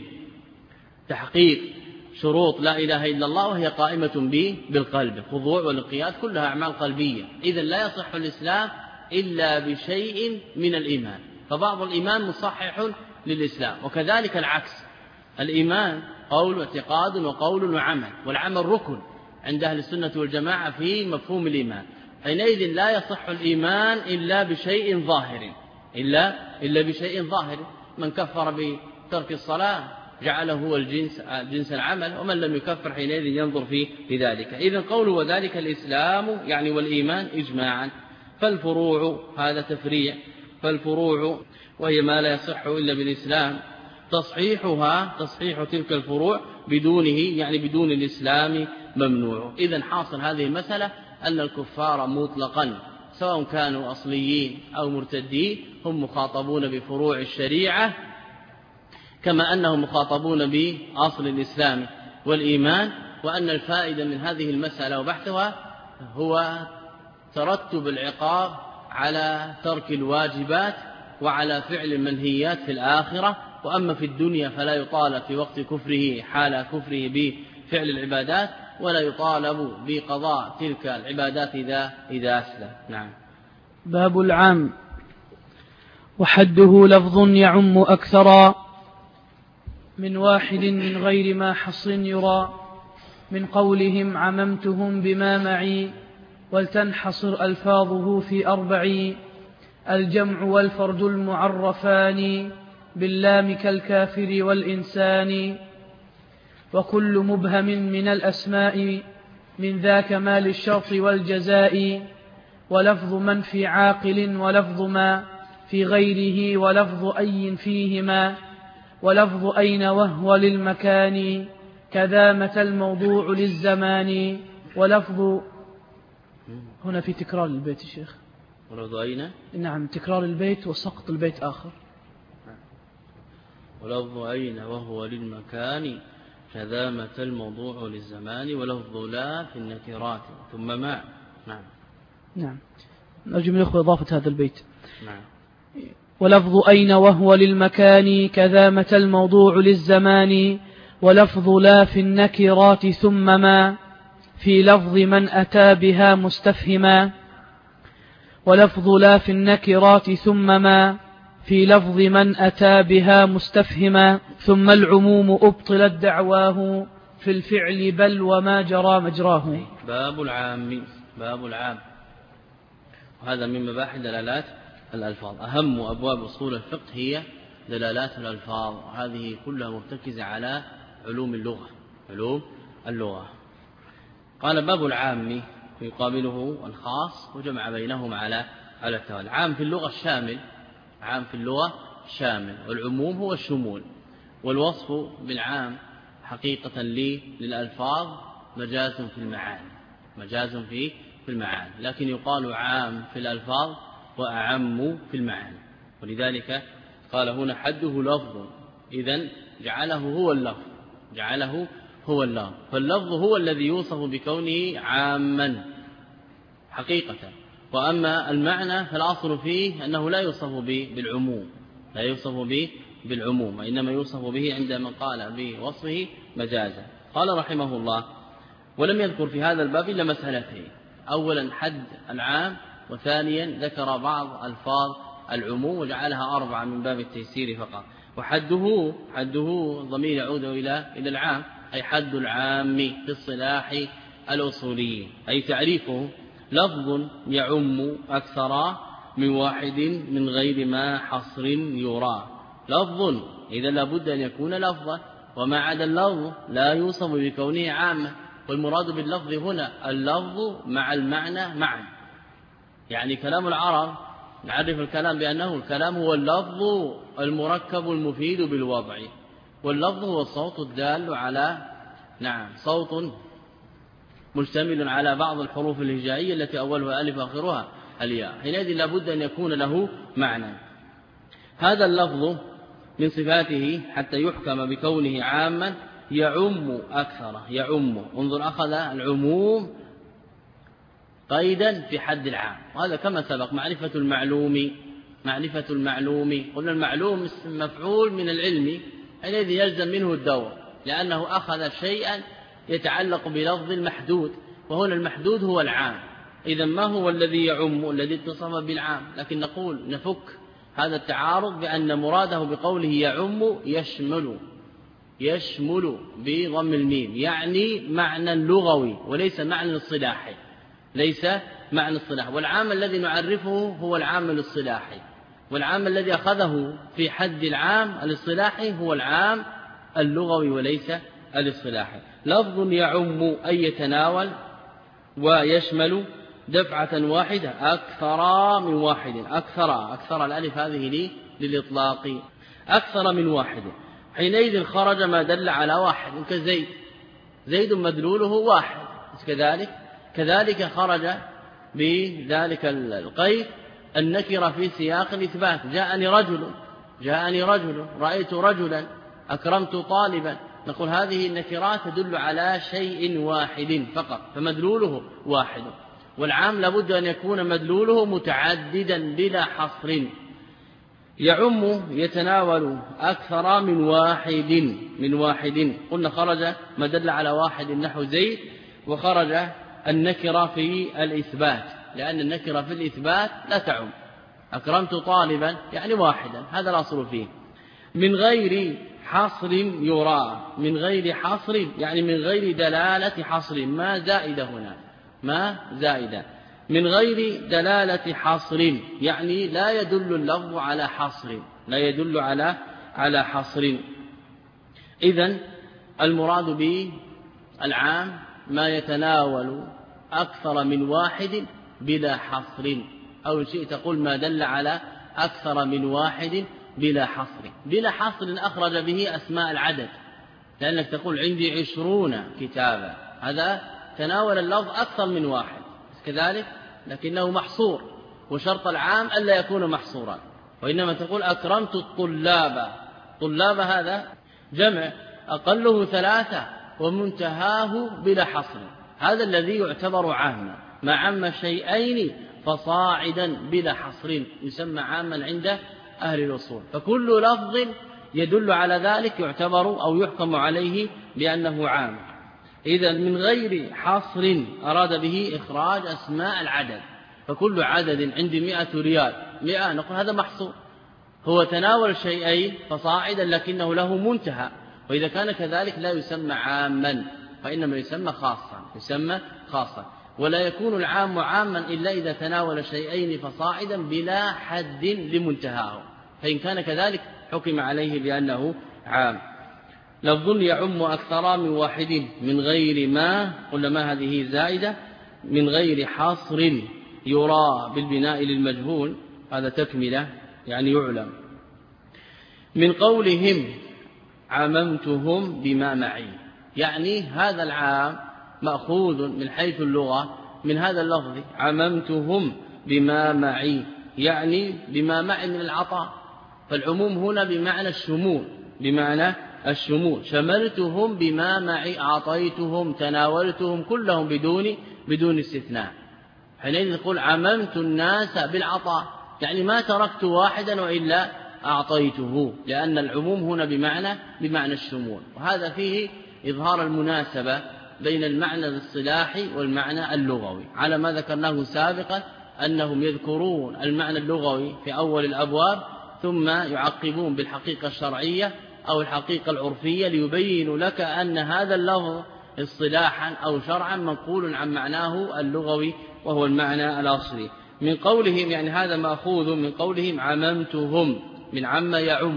تحقيق شروط لا إله إلا الله، وهي قائمة بالقلب، الخضوع والانقياد كلها أعمال قلبية. إذن لا يصح الإسلام إلا بشيء من الإيمان، فبعض الإيمان مصحح للإسلام، وكذلك العكس، الإيمان قول واعتقاد وقول وعمل، والعمل ركن عند أهل السنة والجماعة في مفهوم الإيمان. حينئذ لا يصح الإيمان إلا بشيء ظاهر، إلا بشيء ظاهر. من كفر بترك الصلاة جعله هو جنس العمل، ومن لم يكفر حينئذ ينظر في ذلك. إذن قوله وذلك الإسلام يعني والإيمان إجماعا. فالفروع هذا تفريع، فالفروع وهي ما لا يصح إلا بالإسلام تصحيح تلك الفروع بدونه يعني بدون الإسلام ممنوع. إذن حاصل هذه المسألة أن الكفار مطلقا سواء كانوا أصليين أو مرتدين هم مخاطبون بفروع الشريعة، كما أنهم مخاطبون بأصل الإسلام والإيمان. وأن الفائدة من هذه المسألة وبحثها هو ترتب العقاب على ترك الواجبات وعلى فعل المنهيات في الآخرة، وأما في الدنيا فلا يطالب في وقت كفره حال كفره بفعل العبادات، ولا يطالب بقضاء تلك العبادات إذا أسلم. نعم. باب العام. وحده لفظ يعم أكثر من واحد من غير ما حصر يرى، من قولهم عممتهم بما معي، ولتنحصر ألفاظه في 4: الجمع والفرد المعرفان باللام كالكافر والإنسان، وكل مبهم من الأسماء من ذاك ما للشرط والجزاء، ولفظ من في عاقل ولفظ ما في غيره، ولفظ أي فيهما، ولفظ أين وهو للمكان، كذا متى الموضوع للزمان، ولفظ هنا في تكرار البيت الشيخ، ولفظ أين؟ نعم، تكرار البيت وسقط البيت آخر. ولفظ أين وهو للمكان كذا متى الموضوع للزمان، ولفظ لا في النكرات ثم ما. نعم. نرجو من الأخوة إضافة هذا البيت. نعم. ولفظ أين وهو للمكان كذا متى الموضوع للزمان، ولفظ لا في النكرات ثم ما في لفظ من أتى بها مستفهما، ولفظ لا في النكرات ثم ما في لفظ من أتى بها مستفهما، ثم العموم أبطلت دعواه في الفعل بل وما جرى مجراه. باب العام، وهذا من مباحث دلالات الألفاظ. أهم أبواب أصول الفقه هي دلالات الألفاظ، هذه كلها مرتكزة على علوم اللغة. قال باب العام يقابله الخاص، وجمع بينهم على التوالي. العام في اللغة شامل، والعموم هو الشمول، والوصف بالعام حقيقة للألفاظ مجاز في المعاني، لكن يقال عام في الألفاظ وأعم في المعاني. ولذلك قال هنا حده لفظ، إذن جعله هو اللفظ، فاللفظ هو الذي يوصف بكونه عاما حقيقة. وأما المعنى فالأصل فيه أنه لا يوصف بالعموم، وإنما يوصف به عندما قال بوصفه مجازا. قال رحمه الله: ولم يذكر في هذا الباب إلا مسألتين: أولا حد العام، وثانيا ذكر بعض ألفاظ العموم وجعلها 4 من باب التيسير فقط. وحده ضمير يعود إلى العام، أي حد العام في الصلاح الأصولي، أي تعريفه لفظ يعم أكثر من واحد من غير ما حصر يرى. لفظ إذا لابد أن يكون لفظا، وما عدا اللفظ لا يوصف بكونه عاما. والمراد باللفظ هنا اللفظ مع المعنى معا. يعني كلام العرب نعرف الكلام بأنه الكلام هو اللفظ المركب المفيد بالوضع، واللفظ هو الصوت الدال على صوت مشتمل على بعض الحروف الهجائية التي أولها ألف وآخرها الياء، حينئذ لابد أن يكون له معنى. هذا اللفظ من صفاته حتى يحكم بكونه عاما يعم أكثر. انظر، أخذ العموم قيدا في حد العام، وهذا كما سبق معرفة المعلوم. قلنا المعلوم اسم مفعول من العلم الذي يلزم منه الدور، لأنه أخذ شيئا يتعلق بلفظ المحدود، وهنا المحدود هو العام. إذا ما هو الذي يعم الذي اتصف بالعام؟ لكن نقول نفك هذا التعارض بأن مراده بقوله يعم يشمل بضم الميم، يعني معنى لغوي وليس معنى اصطلاحي. والعام الذي نعرفه هو العام الاصطلاحي، والعام الذي أخذه في حد العام الاصطلاحي هو العام اللغوي وليس الاصطلاحي. لفظ يعم أي يتناول ويشمل دفعة واحدة أكثر من واحد. أكثر الألف هذه للإطلاق، أكثر من واحد. حينئذ خرج ما دل على واحد، كزيد مدلوله واحد، كذلك خرج بذلك القيد النكرة في سياق الإثبات: جاءني رجل، رأيت رجلا، أكرمت طالبا. نقول هذه النكرات تدل على شيء واحد فقط، فمدلوله واحد. والعام لابد أن يكون مدلوله متعددا بلا حصر. يعم يتناول أكثر من واحد. قلنا خرج ما دل على واحد نحو زيد، وخرج النكرة في الإثبات، لأن النكرة في الإثبات لا تعم. أكرمت طالبا يعني واحدا، هذا الأصل فيه. من غير حصر يرى، من غير حصر يعني من غير دلالة حصر، ما زائدة هنا، ما زائدة. من غير دلالة حصر يعني لا يدل اللفظ على حصر، على حصر. إذن المراد بالعام ما يتناول أكثر من واحد بلا حصر، أو شيء تقول ما دل على أكثر من واحد بلا حصر. أخرج به أسماء العدد، لأنك تقول عندي 20 كتابا، هذا تناول اللفظ أكثر من واحد كذلك، لكنه محصور، وشرط العام ألا يكون محصورا. وإنما تقول أكرمت الطلاب، هذا جمع أقله 3 ومنتهاه بلا حصر، هذا الذي يعتبر عاما. ما عم شيئين فصاعدا بلا حصر يسمى عاما عند أهل الأصول. فكل لفظ يدل على ذلك يعتبر أو يحكم عليه بأنه عام. إذا من غير حصر أراد به إخراج أسماء العدد، فكل عدد عندي 100 ريال، 100 نقول هذا محصور، هو تناول شيئين فصاعدا لكنه له منتهى. وإذا كان كذلك لا يسمى عاما، وإنما يسمى خاصا. ولا يكون العام عاما إلا إذا تناول شيئين فصاعدا بلا حد لمنتهاه، فإن كان كذلك حكم عليه بأنه عام. لفظ يعم أكثر من واحد من غير ما، قلنا ما هذه زائدة، من غير حصر يرى بالبناء للمجهول، هذا تكملة يعني يعلم. من قولهم عممتهم بما معي، يعني هذا العام مأخوذ من حيث اللغة من هذا اللفظ عممتهم بما معي، يعني بما معي من العطاء. فالعموم هنا بمعنى الشمول، بمعنى الشمول، شملتهم بما معي، أعطيتهم، تناولتهم، كلهم بدون استثناء. حينئذ نقول عممت الناس بالعطاء، يعني ما تركت واحدا وإلا أعطيته، لأن العموم هنا بمعنى الشمول. وهذا فيه إظهار المناسبة بين المعنى الاصطلاحي والمعنى اللغوي، على ما ذكرناه سابقا أنهم يذكرون المعنى اللغوي في أول الأبواب ثم يعقبون بالحقيقة الشرعية أو الحقيقة العرفية ليبين لك أن هذا اللفظ اصطلاحا أو شرعا منقول عن معناه اللغوي وهو المعنى الأصلي. من قولهم يعني هذا مأخوذ من قولهم عممتهم، من عم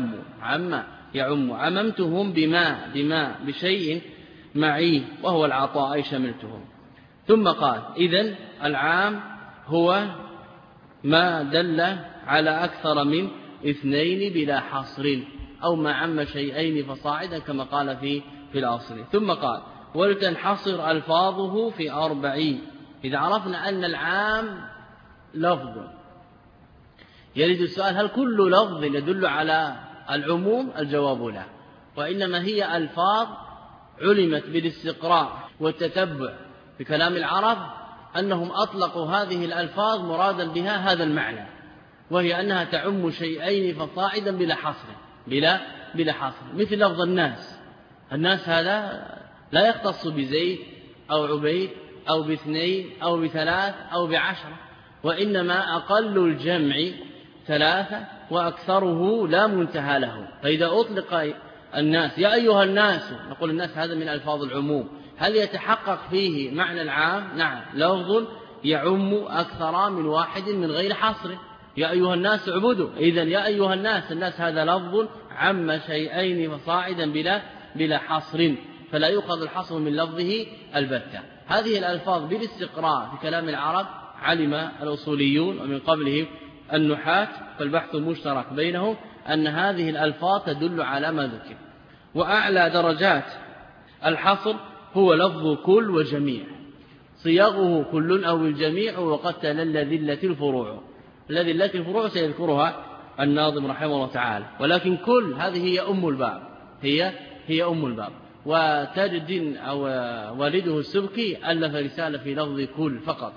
يعم، عممتهم بما بشيء معي وهو العطاء، أي شملتهم. ثم قال إذن العام هو ما دل على أكثر من اثنين بلا حصر، أو ما عم شيئين فصاعدا كما قال في الأصل. ثم قال ولتنحصر ألفاظه في 4. إذا عرفنا أن العام لفظ، يريد السؤال هل كل لفظ يدل على العموم؟ الجواب لا، وإنما هي ألفاظ علمت بالاستقراء والتتبع في كلام العرب أنهم أطلقوا هذه الألفاظ مرادا بها هذا المعنى، وهي أنها تعم شيئين فصاعدا بلا حصر، مثل لفظ الناس هذا لا يختص بزيد أو عبيد أو باثنين أو بثلاث أو بعشرة، وإنما أقل الجمع 3 وأكثره لا منتهى له. فإذا أطلق الناس يا أيها الناس، نقول الناس هذا من ألفاظ العموم، هل يتحقق فيه معنى العام؟ نعم، لفظ يعم أكثر من واحد من غير حصر. يا أيها الناس اعبدوا، إذن يا أيها الناس هذا لفظ عم شيئين فصاعدا بلا حصر، فلا يؤخذ الحصر من لفظه البتة. هذه الألفاظ بالاستقراء في كلام العرب علم الأصوليون ومن قبلهم النحاة، فالبحث المشترك بينهم أن هذه الألفاظ تدل على ما ذكر. وأعلى درجات الحصر هو لفظ كل وجميع، صياغه كل أو الجميع، وقد تلل الفروع. الذي الفروع سيذكرها الناظم رحمه الله تعالى، ولكن كل هذه هي أم الباب، هي أم الباب. وتجد أو والده السبكي ألف رسالة في لفظ كل فقط.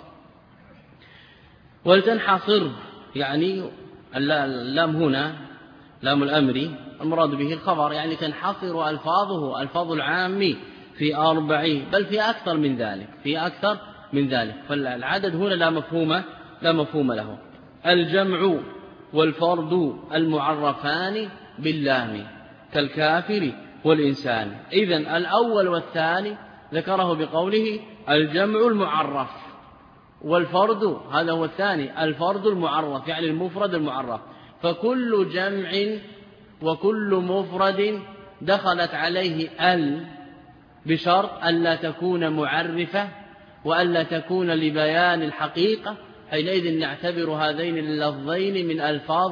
ولتنحصر يعني اللام هنا لام الأمر، المراد به الخبر، يعني تنحصر ألفاظه ألفاظ العام في 4، بل في أكثر من ذلك، فالعدد هنا لا مفهوم له. الجمع والفرد المعرفان باللام كالكافر والإنسان. إذن الأول والثاني ذكره بقوله الجمع المعرف، والفرد هذا هو الثاني الفرد المعرف، يعني المفرد المعرف. فكل جمع وكل مفرد دخلت عليه بشرط ألا تكون معرفة وألا تكون لبيان الحقيقة، حينئذ نعتبر هذين اللفظين من ألفاظ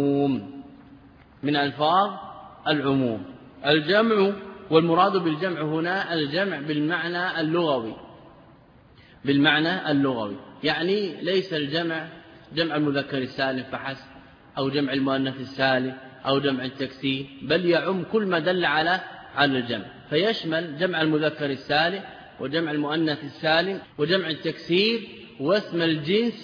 العموم. الجمع، والمراد بالجمع هنا الجمع بالمعنى اللغوي، يعني ليس الجمع جمع المذكر السالم فحسب، أو جمع المؤنث السالم، أو جمع التكسير، بل يعم كل ما دل على الجمع، فيشمل جمع المذكر السالم وجمع المؤنث السالم وجمع التكسير واسم الجنس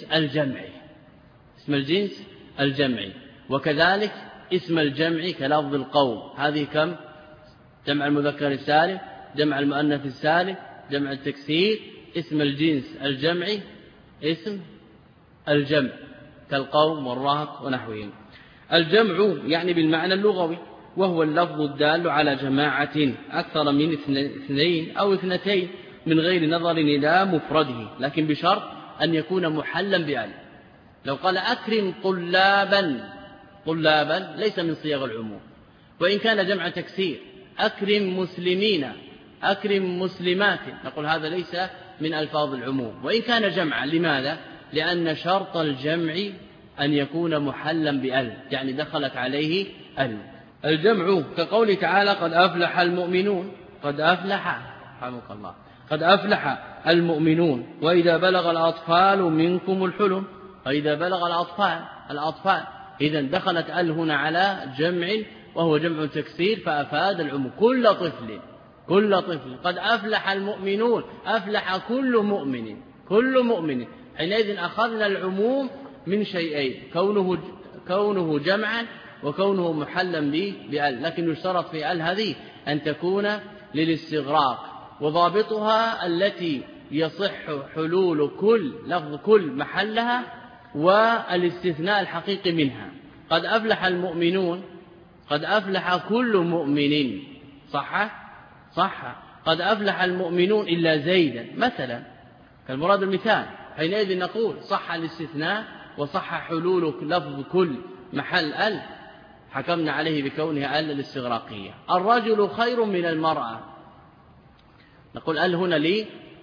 الجمعي، وكذلك اسم الجمع كلفظ القوم. هذه كم؟ جمع المذكر السالم، جمع المؤنث السالم، جمع التكسير، اسم الجنس الجمعي، اسم الجمع كالقوم والرهط ونحوهم. الجمع يعني بالمعنى اللغوي، وهو اللفظ الدال على جماعة أكثر من 2 أو 2 من غير نظر إلى مفرده، لكن بشرط أن يكون محلا بأل. لو قال أكرم طلابا طلابا ليس من صيغ العموم، وإن كان جمع تكسير. أكرم مسلمين، أكرم مسلمات، نقول هذا ليس من ألفاظ العموم وإن كان جمعا. لماذا؟ لأن شرط الجمع أن يكون محلا بأل، يعني دخلت عليه أل. الجمع كقول تعالى قد أفلح المؤمنون، قد أفلح، رحمك الله، قد أفلح المؤمنون. وإذا بلغ الأطفال منكم الحلم، وإذا بلغ الأطفال، إذن دخلت أل هنا على جمع وهو جمع تكسير فأفاد العموم. كل طفل قد أفلح المؤمنون، أفلح كل مؤمن. حينئذ أخذنا العموم من شيئين، كونه جمعا وكونه محلا بأل، لكن يشترط في أل هذه أن تكون للاستغراق، وضابطها التي يصح حلول كل لفظ كل محلها والاستثناء الحقيقي منها. قد أفلح المؤمنون، قد أفلح كل مؤمن، صح. قد أفلح المؤمنون إلا زيدا مثلا، كالمراد المثال. حينئذ نقول صح الاستثناء وصح حلول لفظ كل محل أل، حكمنا عليه بكونها أل الاستغراقية. الرجل خير من المرأة، نقول أل هنا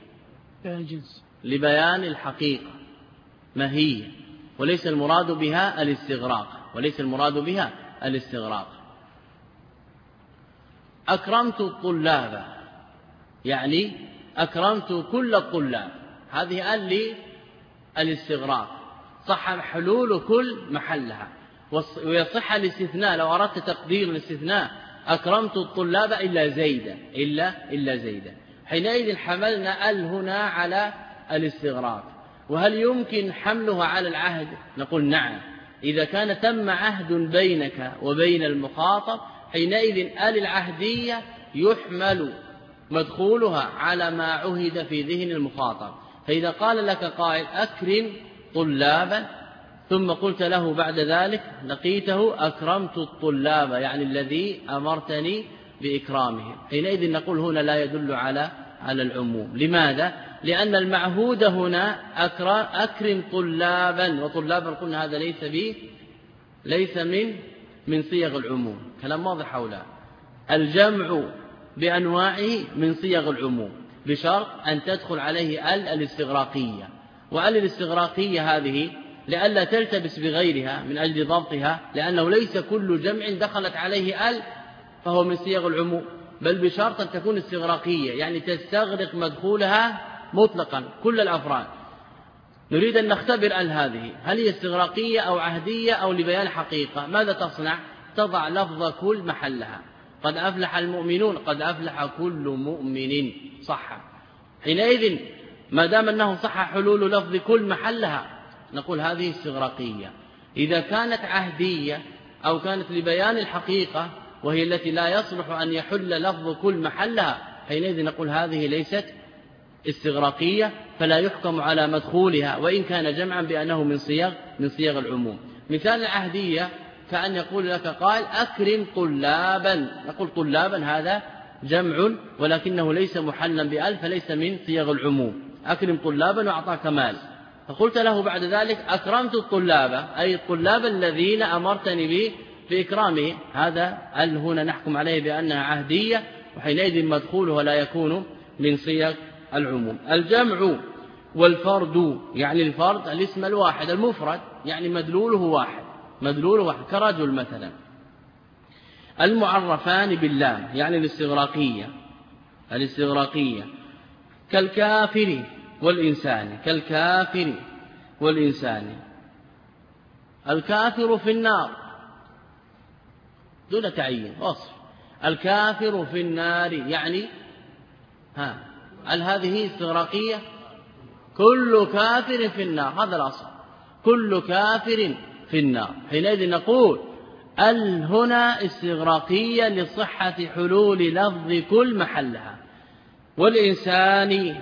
لبيان الحقيقة ما هي، وليس المراد بها الاستغراق. أكرمت الطلاب، يعني أكرمت كل الطلاب، هذه أل للاستغراق، صح حلول كل محلها. ويصح الاستثناء لو أردت تقدير الاستثناء أكرمت الطلاب إلا زيدا. حينئذ حملنا أل هنا على الاستغراق. وهل يمكن حملها على العهد؟ نقول نعم، إذا كان تم عهد بينك وبين المخاطب، حينئذ آل العهدية يحمل مدخولها على ما عهد في ذهن المخاطب. فإذا قال لك قائل أكرم طلابا، ثم قلت له بعد ذلك لقيته أكرمت الطلاب، يعني الذي أمرتني بإكرامهم، حينئذ نقول هنا لا يدل على العموم. لماذا؟ لأن المعهود هنا أكرم طلابا، وطلابا قلنا هذا ليس من صيغ العموم. كلام واضح حوله. الجمع بأنواعه من صيغ العموم بشرط أن تدخل عليه الاستغراقية. وأل الاستغراقية هذه لئلا تلتبس بغيرها من أجل ضبطها، لأنه ليس كل جمع دخلت عليه أل فهو من صيغ العموم، بل بشرط أن تكون استغراقية، يعني تستغرق مدخولها مطلقا كل الأفراد. نريد أن نختبر أل هذه هل هي استغراقية أو عهدية أو لبيان حقيقة. ماذا تصنع؟ تضع لفظ كل محلها. قد أفلح المؤمنون، قد أفلح كل مؤمن، صح. حينئذ ما دام أنه صح حلول لفظ كل محلها نقول هذه استغراقية. إذا كانت عهدية أو كانت لبيان الحقيقة وهي التي لا يصلح أن يحل لفظ كل محلها، حينئذ نقول هذه ليست استغراقية، فلا يحكم على مدخولها وإن كان جمعا بأنه من صيغ العموم. مثال العهدية كأن يقول لك قال أكرم طلابا، نقول طلابا هذا جمع ولكنه ليس محلا بأل فليس من صيغ العموم. أكرم طلابا وأعطاك مال، فقلت له بعد ذلك أكرمت الطلاب، أي الطلاب الذين أمرتني بإكرامه، هذا أل هنا نحكم عليه بأنها عهدية، وحينئذ مدخولها لا يكون من صيغ العموم. الجمع والفرد، يعني الفرد الاسم الواحد المفرد، يعني مدلوله واحد كرجل مثلا. المعرفان باللام، يعني الاستغراقية كالكافر والإنسان. الكافر في النار دون تعيين وصف. الكافر في النار يعني هل هذه استغراقية؟ كل كافر في النار، هذا الأصل، كل كافر في النار. حينئذ نقول ال هنا استغراقية لصحة حلول لفظ كل محلها. والإنسان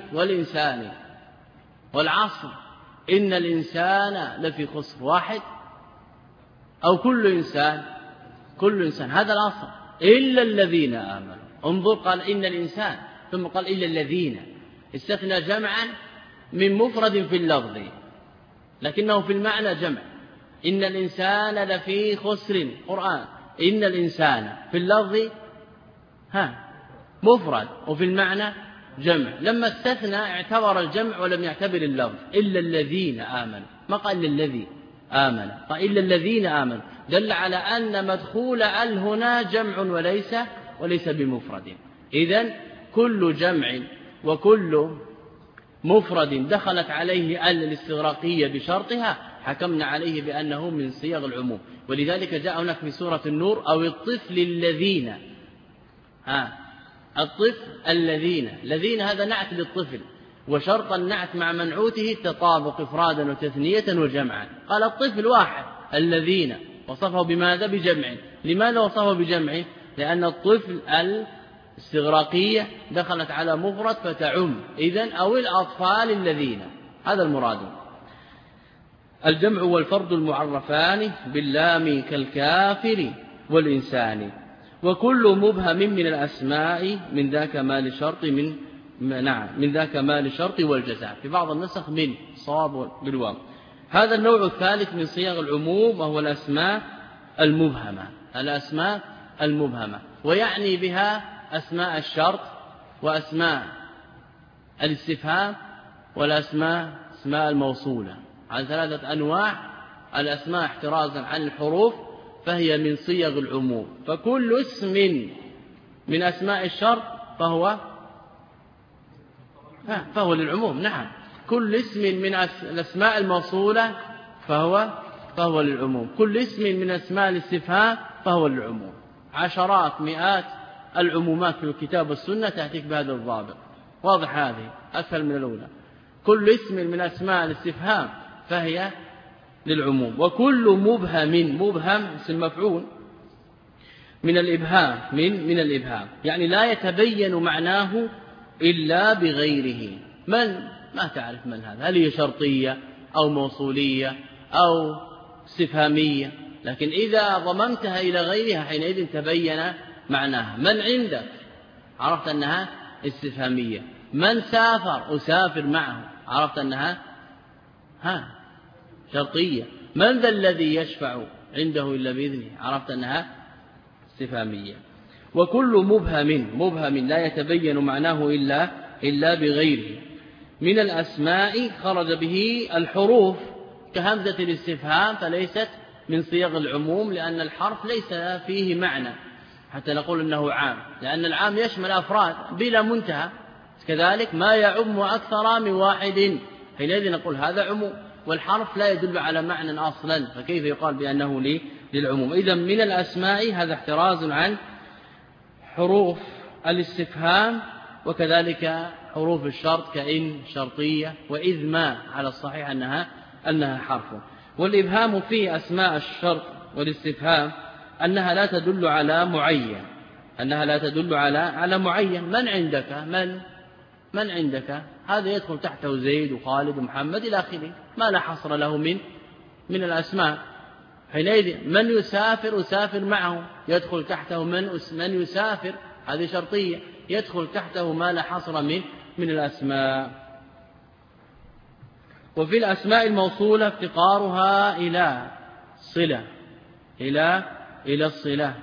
والعصر إن الإنسان لفي خسر، واحد أو كل إنسان، هذا الأصل، إلا الذين آمنوا. انظر، قال إن الإنسان ثم قال إلا الذين، استثنى جمعا من مفرد في اللفظ لكنه في المعنى جمع. إن الإنسان لفي خسر قرآن إن الإنسان في اللفظ مفرد وفي المعنى جمع. لما استثنى اعتبر الجمع ولم يعتبر اللفظ. إلا الذين آمنوا ما قال للذي آمن قال إلا الذين آمنوا دل على أن مدخول ال هنا جمع وليس بمفرد. إذن كل جمع وكل مفرد دخلت عليه ال الاستغراقية بشرطها حكمنا عليه بأنه من صيغ العموم. ولذلك جاء هناك في سورة النور أو الطفل الذين الطفل الذين هذا نعت للطفل وشرط النعت مع منعوته التطابق إفرادا وتثنية وجمعا. قال الطفل واحد الذين وصفه بماذا بجمع. لماذا وصفه بجمع؟ لأن الطفل الاستغراقية دخلت على مفرد فتعم إذن أو الأطفال الذين هذا المراد. الجمع والفرد المعرفان باللام كالكافر والإنسان وكل مبهم من الأسماء من ذاك ما لشرط من ذاك ما لشرط والجزاء. في بعض النسخ من صواب بالواو. هذا النوع الثالث من صيغ العموم وهو الأسماء المبهمة ويعني بها أسماء الشرط وأسماء الاستفهام والأسماء الموصولة. عن 3 أنواع الأسماء احترازا عن الحروف فهي من صيغ العموم. فكل اسم من أسماء الشرط فهو للعموم. نعم كل اسم من الأسماء الموصولة فهو للعموم. كل اسم من أسماء الاستفهام فهو للعموم. عشرات مئات العمومات في الكتاب والسنة تأتيك بهذا الضابط. واضح هذه أسهل من الأولى. كل اسم من أسماء الاستفهام فهي للعموم. وكل مبهم اسم مفعول من الإبهام من الإبهام يعني لا يتبين معناه إلا بغيره. من ما تعرف من هذا هل هي شرطية أو موصولية أو استفهامية لكن إذا ضممتها إلى غيرها حينئذ تبين معناها. من عندك عرفت أنها استفهامية. من سافر أسافر معه عرفت أنها شرطية. من ذا الذي يشفع عنده إلا بإذنه عرفت أنها استفهامية. وكل مبهم لا يتبين معناه إلا بغيره من الأسماء خرج به الحروف كهمزة الاستفهام فليست من صيغ العموم لأن الحرف ليس فيه معنى حتى نقول أنه عام لأن العام يشمل أفراد بلا منتهى. كذلك ما يعم أكثر من واحد حينئذ نقول هذا عموم والحرف لا يدل على معنى أصلا فكيف يقال بأنه للعموم. إذن من الأسماء هذا احتراز عن حروف الاستفهام وكذلك حروف الشرط كإن شرطية وإذ ما على الصحيح أنها حرف. والإبهام في أسماء الشرط والاستفهام أنها لا تدل على معين. من عندك هذا يدخل تحته زيد وخالد ومحمد إلى آخره ما لا حصر له من الأسماء. حينئذ من يسافر أسافر معه يدخل تحته من يسافر هذه شرطية يدخل تحته ما لا حصر من الأسماء. وفي الأسماء الموصولة افتقارها إلى صلة إلى الصلة.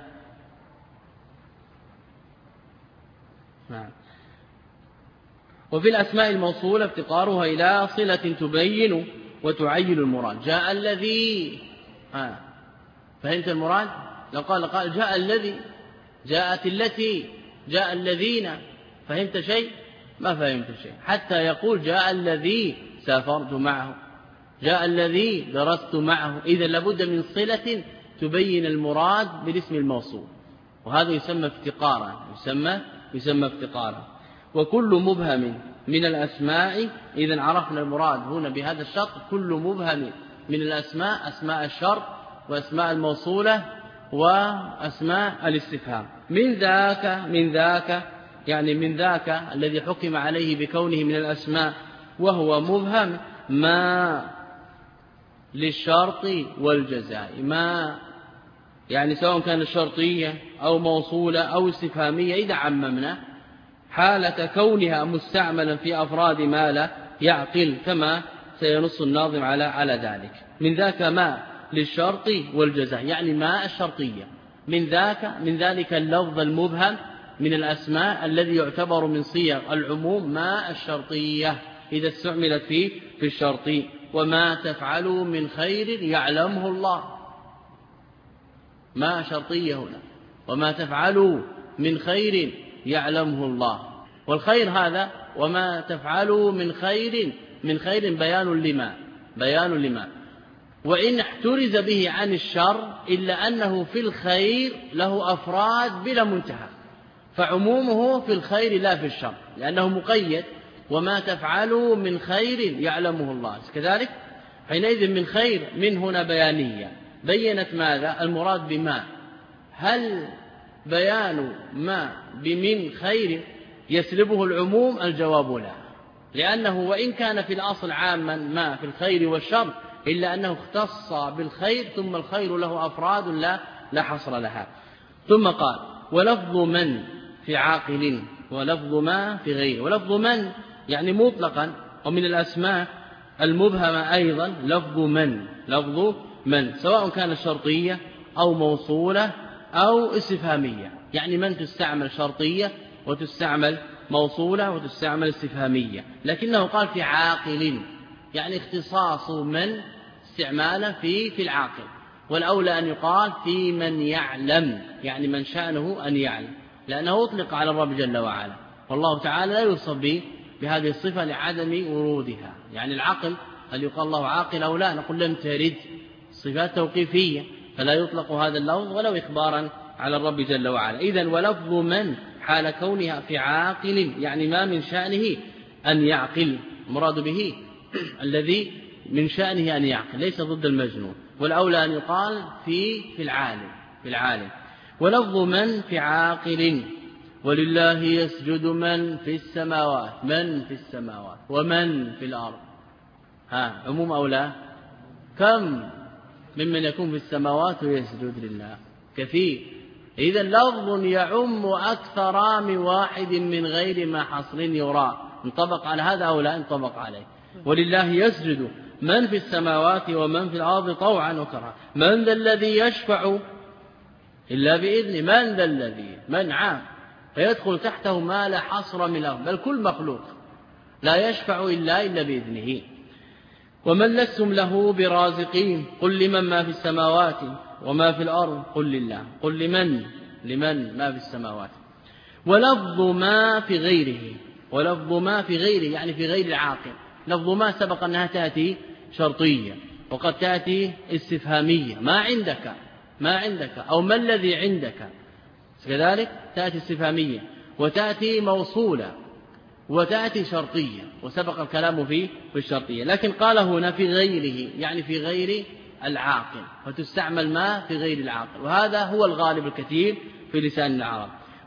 وفي الأسماء الموصولة افتقارها إلى صلة تبين وتعين المراد. جاء الذي فهمت المراد؟ لو قال جاء الذي جاءت التي جاء الذين فهمت شيء؟ ما فهمت شيء. حتى يقول جاء الذي سافرت معه جاء الذي درست معه. إذا لابد من صلة تبين المراد بالاسم الموصول وهذا يسمى افتقارا يسمى افتقارا. وكل مبهم من الأسماء إذن عرفنا المراد هنا بهذا الشرط كل مبهم من الأسماء أسماء الشرط وأسماء الموصولة وأسماء الاستفهام. من ذاك يعني من ذاك الذي حكم عليه بكونه من الأسماء وهو مبهم ما للشرط والجزاء. ما يعني سواء كان شرطية أو موصولة أو استفهامية إذا عممنا حالة كونها مستعملا في أفراد ما لا يعقل كما سينص الناظم على ذلك. من ذاك ما للشرط والجزاء، يعني ما الشرطية من ذلك اللفظ المبهم من الأسماء الذي يعتبر من صيغ العموم ما الشرطية إذا استعملت في الشرط. وما تفعلوا من خير يعلمه الله، ما شرطية هنا، وما تفعلوا من خير يعلمه الله. والخير هذا وما تفعلوا من خير بيان لما وإن احترز به عن الشر إلا أنه في الخير له أفراد بلا منتهى، فعمومه في الخير لا في الشر لأنه مقيد، وما تفعلوا من خير يعلمه الله كذلك. حينئذ من خير من هنا بيانية بينت ماذا المراد بما. هل بيان ما بمن خير يسلبه العموم؟ الجواب لا، لأنه وإن كان في الأصل عاما ما في الخير والشر إلا أنه اختص بالخير، ثم الخير له أفراد لا حصر لها. ثم قال ولفظ من في عاقل ولفظ ما في غير. ولفظ من يعني مطلقا، ومن الأسماء المبهمة أيضا لفظ من سواء كانت شرطية أو موصولة أو استفهامية، يعني من تستعمل شرطية وتستعمل موصولة وتستعمل استفهامية، لكنه قال في عاقل يعني اختصاص من استعمالا في العاقل، والأولى أن يقال في من يعلم، يعني من شأنه أن يعلم، لأنه أطلق على الرب جل وعلا، والله تعالى لا يوصف بهذه الصفة لعدم ورودها. يعني العقل هل يقال الله عاقل أو لا؟ نقول لم ترد، صفات توقيفية فلا يطلق هذا اللفظ ولو إخبارا على الرب جل وعلا. إذن ولفظ من حال كونها في عاقل يعني ما من شأنه أن يعقل، مراد به الذي من شأنه أن يعقل، ليس ضد المجنون، والأولى أن يقال في العالم. ولفظ من في عاقل ولله يسجد من في السماوات ومن في الأرض. عموم أو لا؟ كم ممن يكون في السماوات ويسجد لله؟ كثير. إذن لفظ يعم أكثر من واحد من غير ما حصر يرى، انطبق على هذا أو لا انطبق عليه. ولله يسجد من في السماوات ومن في الأرض طوعا وكرها. من ذا الذي يشفع إلا بإذنه؟ من ذا الذي من عام فيدخل تحته ما لا حصر من الأرض، بل كل مخلوق لا يشفع إلا بإذنه. ومن لستم له برازقين قل لمن ما في السماوات وما في الأرض قل لله. قل لمن ما في السماوات. ولفظ ما في غيره يعني في غير العاقل. لفظ ما سبق أنها تأتي شرطية وقد تأتي استفهامية، ما عندك أو ما الذي عندك، كذلك تأتي استفهامية وتأتي موصولة وتأتي شرطية، وسبق الكلام في الشرطية. لكن قال هنا في غيره يعني في غير العاقل، فتستعمل ما في غير العاقل، وهذا هو الغالب الكثير في لسان العرب.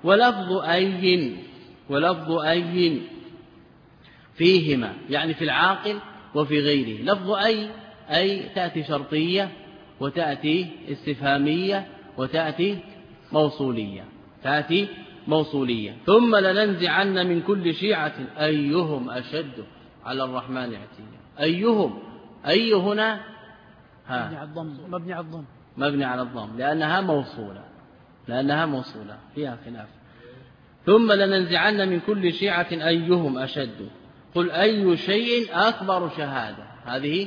ولفظ أي فيهما يعني في العاقل وفي غيره. لفظ أي تأتي شرطية وتأتي استفهامية وتأتي موصولية. ثم لننزعن من كل شيعة أيهم أشد على الرحمن عتيا. أي هنا مبني على الضم لأنها موصولة فيها خلاف. ثم لننزعن من كل شيعة أيهم أشد. قل أي شيء أكبر شهادة. هذه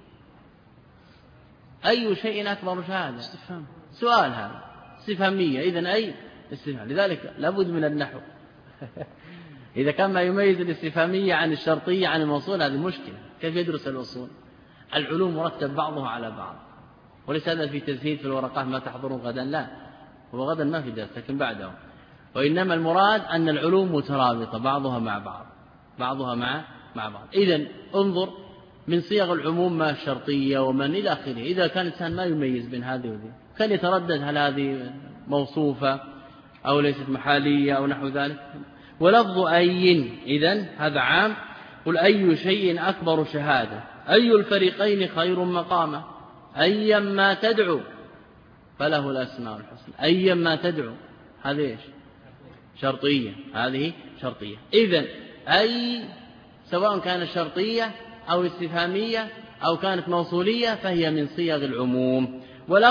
أي شيء أكبر شهادة سؤال، هذا استفهامية، إذن أي استفهام، لذلك لابد من النحو. إذا كان ما يميز الاستفهامية عن الشرطية عن الموصول هذه مشكلة. كيف يدرس الأصول؟ العلوم مرتب بعضها على بعض، وليس هذا في تزهيد في الورقات ما تحضرون غدا، لا، هو غدا ما في درس لكن بعده، وإنما المراد أن العلوم مترابطة بعضها مع بعض. إذن انظر من صيغ العموم ما الشرطية ومن إلى آخره. إذا كان الإنسان ما يميز بين هذه وذي كان يتردد هل هذه موصوفة أو ليست محالية أو نحو ذلك. ولفظ أي إذن هذا عام. قل أي شيء أكبر شهادة أي الفريقين خير مقاما أيما تدعو فله الأسماء الحسنى. أيما تدعو هذه إيش؟ شرطية. هذه شرطية. إذن أي سواء كانت شرطية أو استفهامية أو كانت موصولية فهي من صيغ العموم.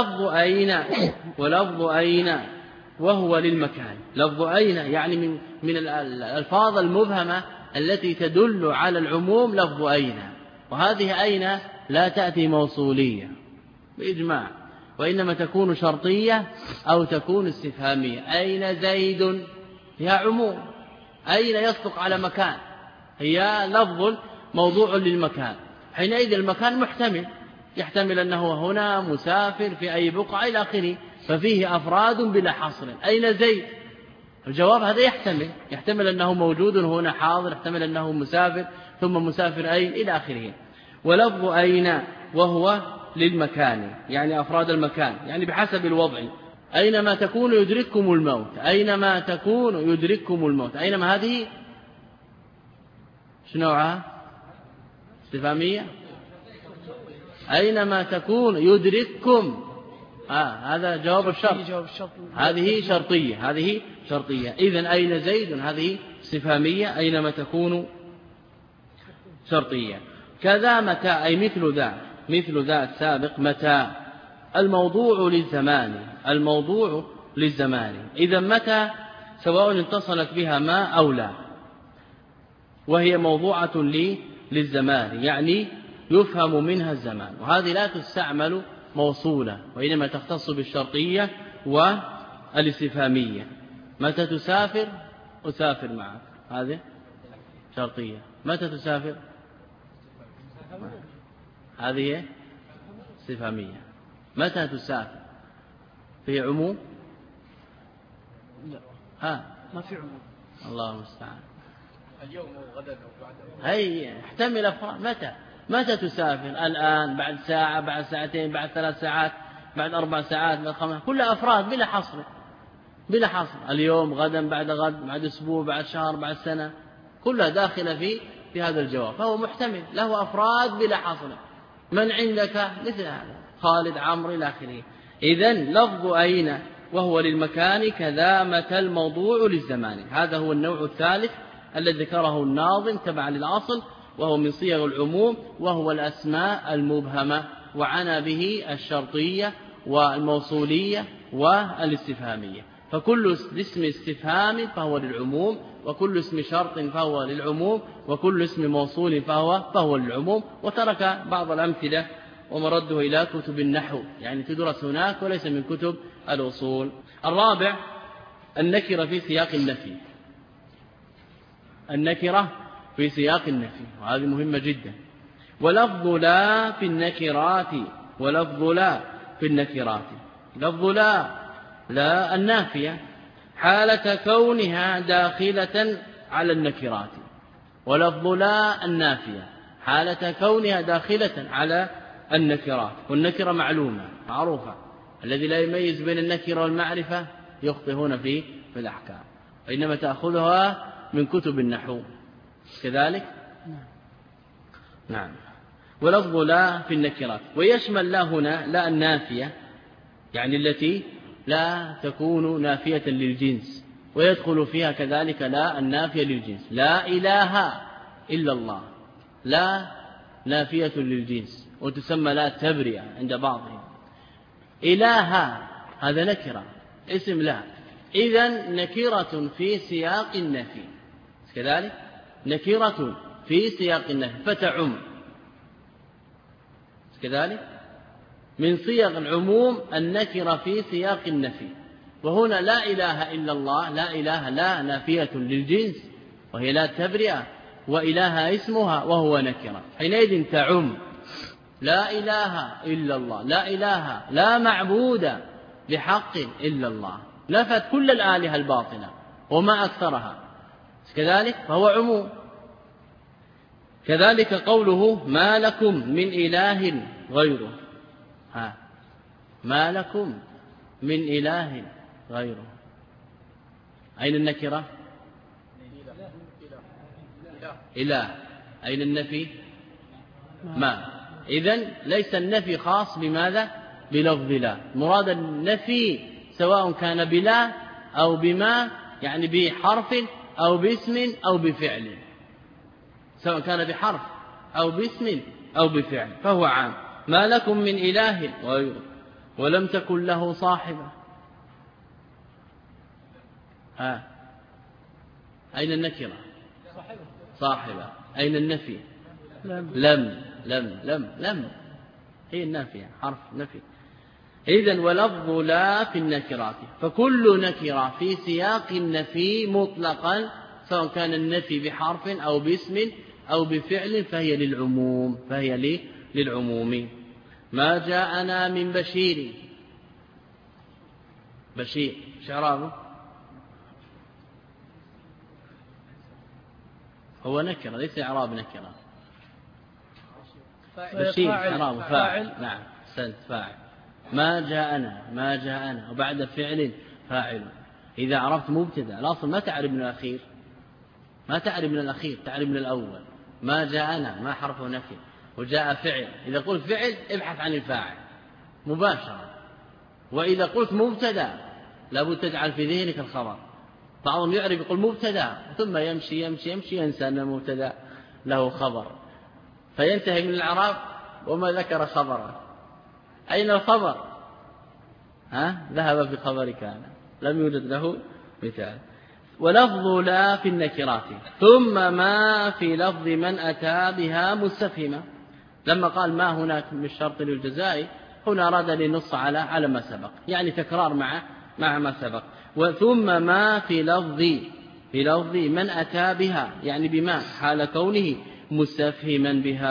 ولفظ أين وهو للمكان. لفظ أين يعني من الألفاظ المبهمة التي تدل على العموم لفظ أين، وهذه أين لا تأتي موصولية بإجماع، وإنما تكون شرطية أو تكون استفهامية. أين زيد هي عموم، أين يصدق على مكان، هي لفظ موضوع للمكان. حينئذ المكان محتمل، يحتمل أنه هنا مسافر في أي بقعة إلى آخره، ففيه أفراد بلا حصر. أين زيد؟ الجواب هذا يحتمل أنه موجود هنا حاضر، يحتمل أنه مسافر ثم مسافر أين إلى آخره. ولفظ أين وهو للمكان يعني أفراد المكان، يعني بحسب الوضع. أينما تكون يدرككم الموت، أينما تكون يدرككم الموت. أينما هذه شنو نوعها؟ استفهامية. أينما تكون يدرككم، هذا جواب الشرط، هذه شرطية. إذن أين زيد هذه استفهامية، أينما تكون شرطية. كذا متى أي مثل ذا السابق. متى الموضوع للزمان. إذا متى سواء اتصلت بها ما أو لا، وهي موضوعة للزمان يعني يفهم منها الزمان، وهذه لا تستعمل موصولة، وإنما تختص بالشرطية والاستفهامية. متى تسافر؟ أسافر معك، هذه شرطية. متى تسافر؟ هذه استفهامية. متى تسافر؟ في عموم؟ لا، ما في عموم. الله المستعان. اليوم أو غدا أو بعد. هي احتمل أفراد. متى تسافر؟ الآن، بعد ساعة، بعد ساعتين، بعد 3 ساعات، بعد 4 ساعات، بعد 5، كلها أفراد بلا حصر. اليوم، غدا، بعد غد، بعد أسبوع، بعد شهر، بعد سنة، كلها داخلة في هذا الجواب، فهو محتمل له أفراد بلا حصر. من عندك؟ مثل هذا، خالد، عمرو إلى آخره. إذن لفظ أين وهو للمكان كذا متى الموضوع للزمان. هذا هو النوع الثالث الذي ذكره الناظم تبعا للأصل، وهو من صيغ العموم، وهو الأسماء المبهمة، وعنى به الشرطية والموصولية والاستفهامية. فكل اسم استفهام فهو للعموم، وكل اسم شرط فهو للعموم، وكل اسم موصول فهو للعموم. وترك بعض الأمثلة ومرده إلى كتب النحو، يعني تدرس هناك وليس من كتب الأصول. الرابع النكرة في سياق النفي. النكرة في سياق النفي، وهذه مهمة جدا. ولفظ لا في النكرات، لفظ لا النافية حالة كونها داخلة على النكرات. ولفظ لا النافية حالة كونها داخلة على النكرات. والنكرة معروفة، الذي لا يميز بين النكرة والمعرفة يخطئ هنا في الأحكام، وإنما تأخذها من كتب النحو كذلك. نعم. ولفظ لا في النكرات، ويشمل لا هنا لا النافية، يعني التي لا تكون نافية للجنس، ويدخل فيها كذلك لا النافية للجنس. لا إله إلا الله، لا نافية للجنس، وتسمى لا تبرئة عند بعضهم. إله هذا نكرة، اسم لا، إذن نكرة في سياق النفي كذلك، نكرة في سياق النفي فتعم كذلك. من صيغ العموم النكرة في سياق النفي. وهنا لا إله إلا الله، لا إله لا نافية للجنس وهي لا تبرئة، وإله اسمها وهو نكرة، حينئذ تعم. لا إله إلا الله، لا إله لا معبود بحق إلا الله، نفت كل الآلهة الباطلة وما أكثرها كذلك، فهو عموم. كذلك قوله ما لكم من إله غيره، ما لكم من إله غيره. أين النكرة؟ إله. أين النفي؟ ما. إذن ليس النفي خاص بماذا؟ بلفظ لا. مراد النفي سواء كان بلا أو بما، يعني بحرف أو باسم أو بفعل، سواء كان بحرف أو باسم أو بفعل فهو عام. ما لكم من إله ولم تكن له صاحبة. أين النكرة؟ صاحبة. أين النفي؟ لم هي النافية حرف نفي. إذن ولفظ لا في النكرات، فكل نكرة في سياق النفي مطلقا سواء كان النفي بحرف أو باسم أو بفعل فهي للعموم. ما جاءنا من بشير شعرابه هو نكرة ليس إعراب نكرة. بشير شعرابه فاعل. نعم سنت فاعل. ما جاءنا وبعد فعل فاعل. إذا عرفت مبتدا الأصل ما تعرف من الأخير، تعرف من الأول. ما جاءنا ما حرف نفي وجاء فعل، إذا قلت فعل ابحث عن الفاعل مباشرة. وإذا قلت مبتدا لابد تجعل في ذهنك الخبر. بعضهم يعرف يقول مبتدا ثم يمشي ينسى أن المبتدا له خبر فينتهي من الإعراب وما ذكر خبره. أين الخبر؟ ذهب في خبر كان لم يوجد له مثال. ولفظ لا في النكرات ثم ما في لفظ من أتى بها مستفهمة. لما قال ما هناك من الشرط للجزاء هنا أراد للنص على ما سبق، يعني تكرار مع ما سبق. وثم ما في لفظ من أتى بها يعني بما حال كونه مستفهما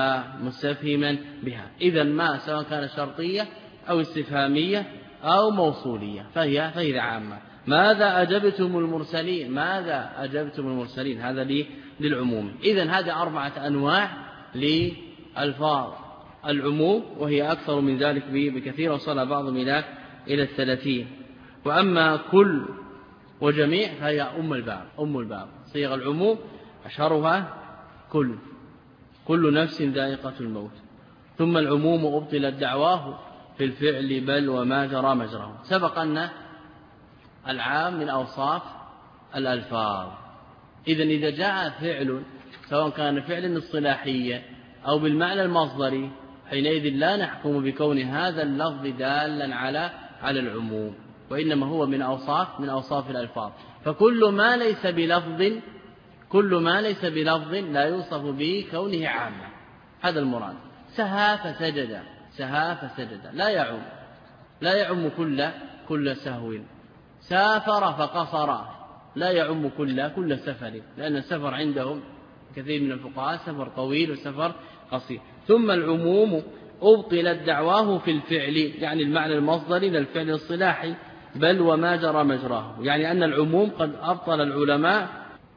بها. إذن ما سواء كان شرطية أو استفهامية أو موصولية فهي عامة. ماذا أجبتم المرسلين هذا للعموم. إذن هذا 4 أنواع لألفاظ العموم وهي أكثر من ذلك بكثير، وصل بعضهم إلى 30. وأما كل وجميع فهي أم الباب. صيغ العموم أشهرها كل نفس ذائقة الموت. ثم العموم أبطلت دعواه في الفعل بل وما جرى مجراه. سبق أن العام من أوصاف الألفاظ. إذا جاء فعل سواء كان فعلا اصطلاحيا أو بالمعنى المصدري حينئذ لا نحكم بكون هذا اللفظ دالا على العموم، وإنما هو من أوصاف الألفاظ. فكل ما ليس بلفظ لا يوصف به كونه عاما. هذا المراد. سهى فسجد لا يعم كل سهو. سافر فقصر لا يعم كل سفر، لأن السفر عندهم كثير من الفقهاء سفر طويل وسفر قصير. ثم العموم أبطلت دعواه في الفعل يعني المعنى المصدري للفعل الصلاحي بل وما جرى مجراه، يعني أن العموم قد أبطل العلماء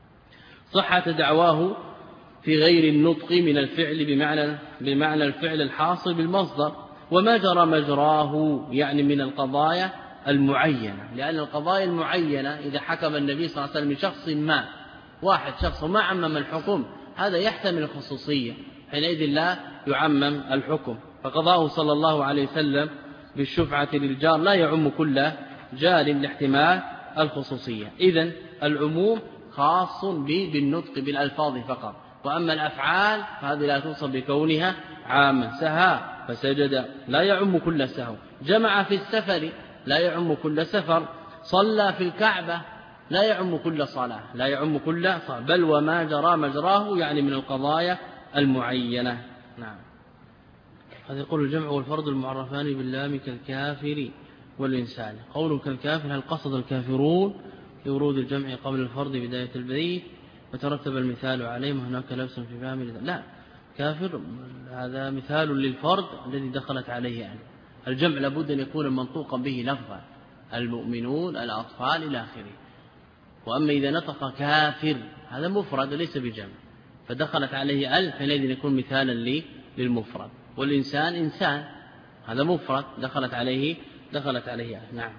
صحة دعواه في غير النطق من الفعل بمعنى الفعل الحاصل بالمصدر. وما جرى مجراه يعني من القضايا المعينة، لأن القضايا المعينة إذا حكم النبي صلى الله عليه وسلم شخص ما شخص ما عمم الحكم هذا يحتمل الخصوصية، حينئذ لا يعمم الحكم. فقضاه صلى الله عليه وسلم بالشفعة للجار لا يعم كل جار لاحتمال الخصوصية. إذن العموم خاص بالنطق بالألفاظ فقط، وأما الأفعال فهذه لا توصف بكونها عامة. سهى فسجد لا يعم كل سهو. جمع في السفر لا يعم كل سفر. صلى في الكعبة لا يعم كل صلاة بل وما جرى مجراه يعني من القضايا المعينة. نعم. هذا يقول الجمع والفرد المعرفان باللام كالكافر والإنسان. قول كالكافر هل قصد الكافرون لورود الجمع قبل الفرد بداية البيت وترتب المثال عليه هناك لبس في فهم؟ لا، كافر هذا مثال للفرد الذي دخلت عليه يعني. الجمع لابد أن يكون منطوقا به لفظا، المؤمنون الأطفال إلى آخره. وأما إذا نطق كافر هذا مفرد ليس بجمع فدخلت عليه ألف حينئذ يكون مثالا للمفرد. والإنسان إنسان هذا مفرد دخلت عليه نعم.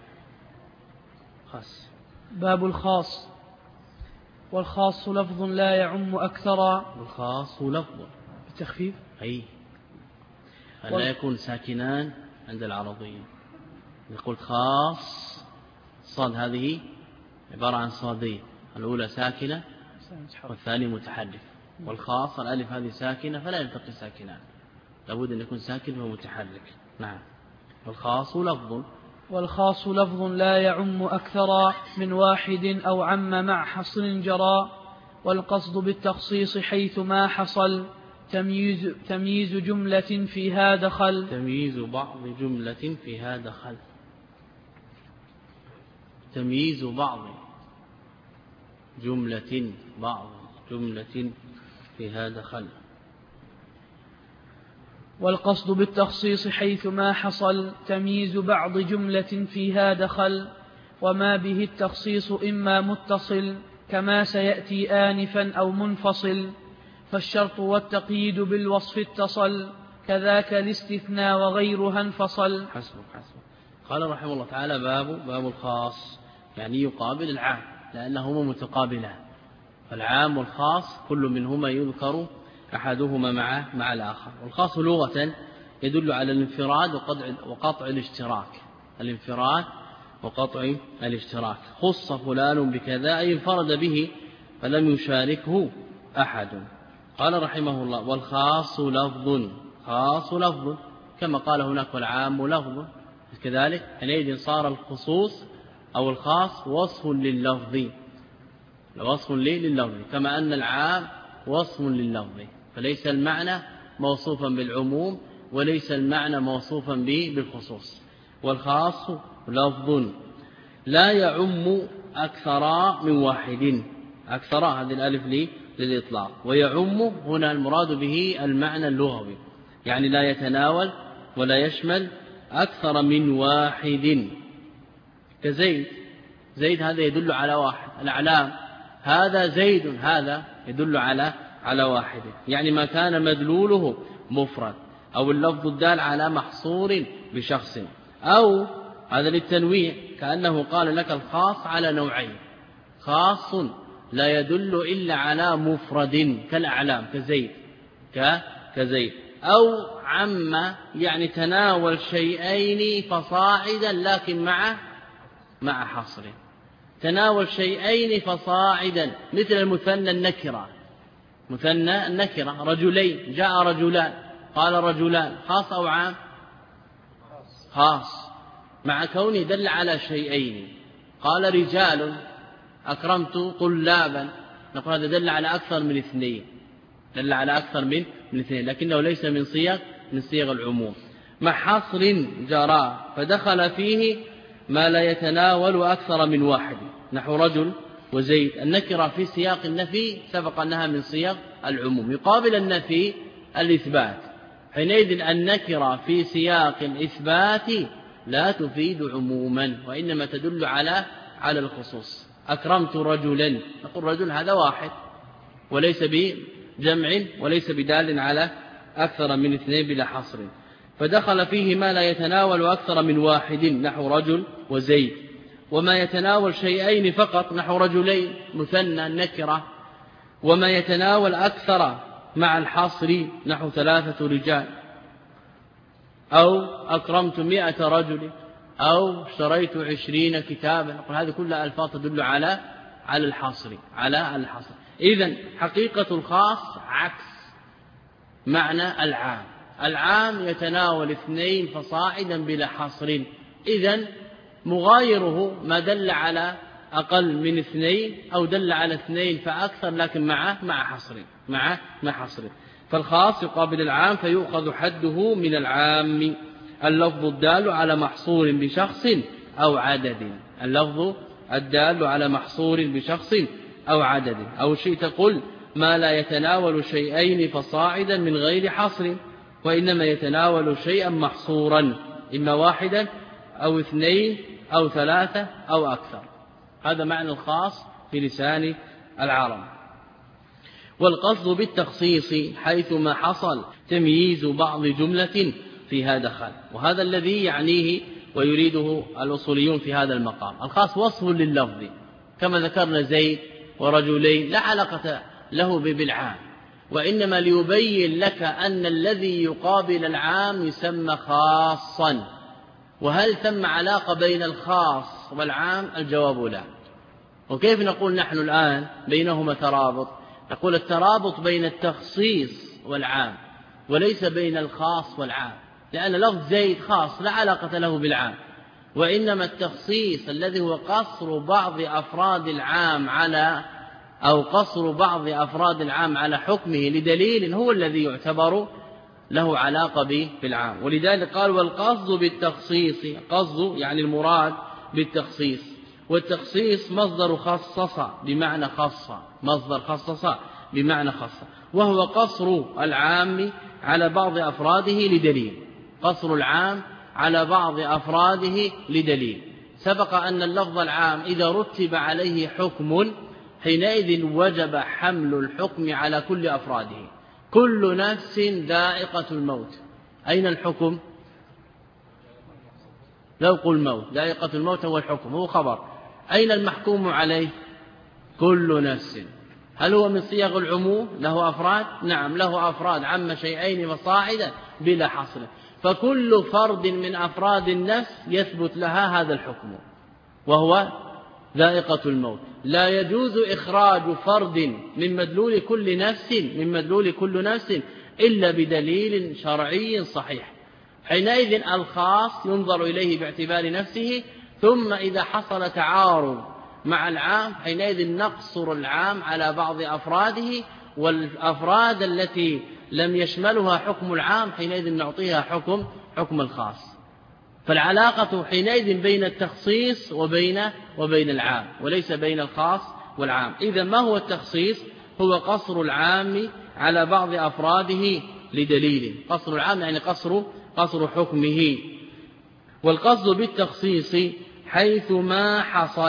خاص. باب الخاص. والخاص لفظ لا يعم أكثر. والخاص لفظ بالتخفيف أي لا يكون ساكنان عند العربية. يقول خاص صاد هذه عبارة عن صادين، الأولى ساكنة والثاني متحرك. والخاص الألف هذه ساكنة فلا يلتقي ساكنان، لابد أن يكون ساكن ومتحرك. نعم. والخاص لفظ. والخاص لفظ لا يعم أكثر من واحد أو عم مع حصر جرى. والقصد بالتخصيص حيث ما حصل تمييز جملة فيها دخل. تمييز بعض جملة فيها دخل. تمييز بعض جملة فيها دخل. والقصد بالتخصيص حيث ما حصل تمييز بعض جملة فيها دخل. وما به التخصيص إما متصل كما سيأتي آنفا أو منفصل. فالشرط والتقييد بالوصف اتصل كذاك الاستثناء وغيرها انفصل. حسبك. قال رحمه الله تعالى باب الخاص، يعني يقابل العام لأنهما متقابلان، فالعام والخاص كل منهما يذكر أحدهما مع الآخر. والخاص لغة يدل على الانفراد وقطع الاشتراك. الانفراد وقطع الاشتراك. خص فلان بكذا أي انفرد به فلم يشاركه أحد. قال رحمه الله والخاص لفظ. خاص لفظ كما قال هناك والعام لفظ، كذلك حينئذ صار الخصوص أو الخاص وصف لللفظ، كما أن العام وصف لللفظ، فليس المعنى موصوفا بالعموم وليس المعنى موصوفا بالخصوص. والخاص لفظ لا يعم أكثر من واحد. أكثر هذه الألف للإطلاق، ويعم هنا المراد به المعنى اللغوي، يعني لا يتناول ولا يشمل أكثر من واحد. كزيد، زيد هذا يدل على واحد. الأعلام هذا زيد، هذا يدل على واحد، يعني ما كان مدلوله مفرد أو اللفظ الدال على محصور بشخص، أو هذا للتنويع كأنه قال لك الخاص على نوعين: خاص لا يدل إلا على مفرد كالأعلام كزيد، أو عم يعني تناول شيئين فصاعدا لكن مع حصر. تناول شيئين فصاعدا مثل المثنى النكرة رجلين، جاء رجلان، قال رجلان، خاص أو عام؟ خاص، مع كونه دل على شيئين. قال رجال، أكرمت طلابا، نقول هذا دل على أكثر من اثنين، لكنه ليس من صيغ العموم. مع حصر جرى فدخل فيه ما لا يتناول أكثر من واحد، نحو رجل وزيد. النكرة في سياق النفي سبق أنها من صيغ العموم، يقابل النفي الإثبات. حينئذ النكرة في سياق الإثبات لا تفيد عموما، وإنما تدل على الخصوص. أكرمت رجلا، نقول رجل هذا واحد وليس بجمع وليس بدال على أكثر من اثنين بلا حصر. فدخل فيه ما لا يتناول أكثر من واحد، نحو رجل وزيد. وما يتناول شيئين فقط، نحو رجلين مثنى النكرة. وما يتناول أكثر مع الحصر، نحو 3 رجال، أو أكرمت 100 رجل، أو اشتريت 20 كتابا. نقول هذه كلها ألفاظ تدل على الحصر. إذن حقيقة الخاص عكس معنى العام. العام يتناول 2 فصاعدا بلا حصر، إذن مغايره ما دل على أقل من 2 أو دل على 2 فأكثر، لكن مع حصر. فالخاص يقابل العام فيؤخذ حده من العام. اللفظ الدال على محصور بشخص أو عدد. اللفظ الدال على محصور بشخص أو عدد. أو شئت قل ما لا يتناول شيئين فصاعدا من غير حصر، وإنما يتناول شيئا محصورا، إما واحدا أو 2 أو 3 أو أكثر. هذا معنى الخاص في لسان العرب. والقصد بالتخصيص حيث ما حصل تمييز بعض جملة فيها دخل. وهذا الذي يعنيه ويريده الأصوليون في هذا المقام. الخاص وصف لللفظ كما ذكرنا زيد ورجلين، لا علاقة له بالعام، وإنما ليبين لك أن الذي يقابل العام يسمى خاصا. وهل ثم علاقة بين الخاص والعام؟ الجواب لا. وكيف نقول نحن الآن بينهما ترابط؟ نقول الترابط بين التخصيص والعام وليس بين الخاص والعام، لأن لفظ زيد خاص لا علاقة له بالعام، وإنما التخصيص الذي هو قصر بعض أفراد العام على حكمه لدليل هو الذي يعتبر له علاقة بالعام. ولذلك قال والقصد بالتخصيص، قصد يعني المراد بالتخصيص، والتخصيص مصدر خصص بمعنى خص، مصدر خصص بمعنى خص، وهو قصر العام على بعض أفراده لدليل، قصر العام على بعض أفراده لدليل. سبق أن اللفظ العام إذا رتب عليه حكم حينئذ وجب حمل الحكم على كل أفراده. كل نفس ذائقة الموت، أين الحكم؟ ذوق الموت، ذائقة الموت هو الحكم، هو خبر. أين المحكوم عليه؟ كل نفس. هل هو من صيغ العموم؟ له أفراد؟ نعم له أفراد، عم شيئين فصاعدا بلا حصر. فكل فرد من أفراد النفس يثبت لها هذا الحكم وهو ذائقة الموت. لا يجوز إخراج فرد من مدلول كل نفس إلا بدليل شرعي صحيح. حينئذ الخاص ينظر إليه باعتبار نفسه، ثم إذا حصل تعارض مع العام حينئذ نقصر العام على بعض أفراده، والأفراد التي لم يشملها حكم العام حينئذ نعطيها حكم الخاص. فالعلاقة حينئذ بين التخصيص وبين العام، وليس بين الخاص والعام. إذا ما هو التخصيص؟ هو قصر العام على بعض أفراده لدليل. قصر العام يعني قصر حكمه. والقصد بالتخصيص حيثما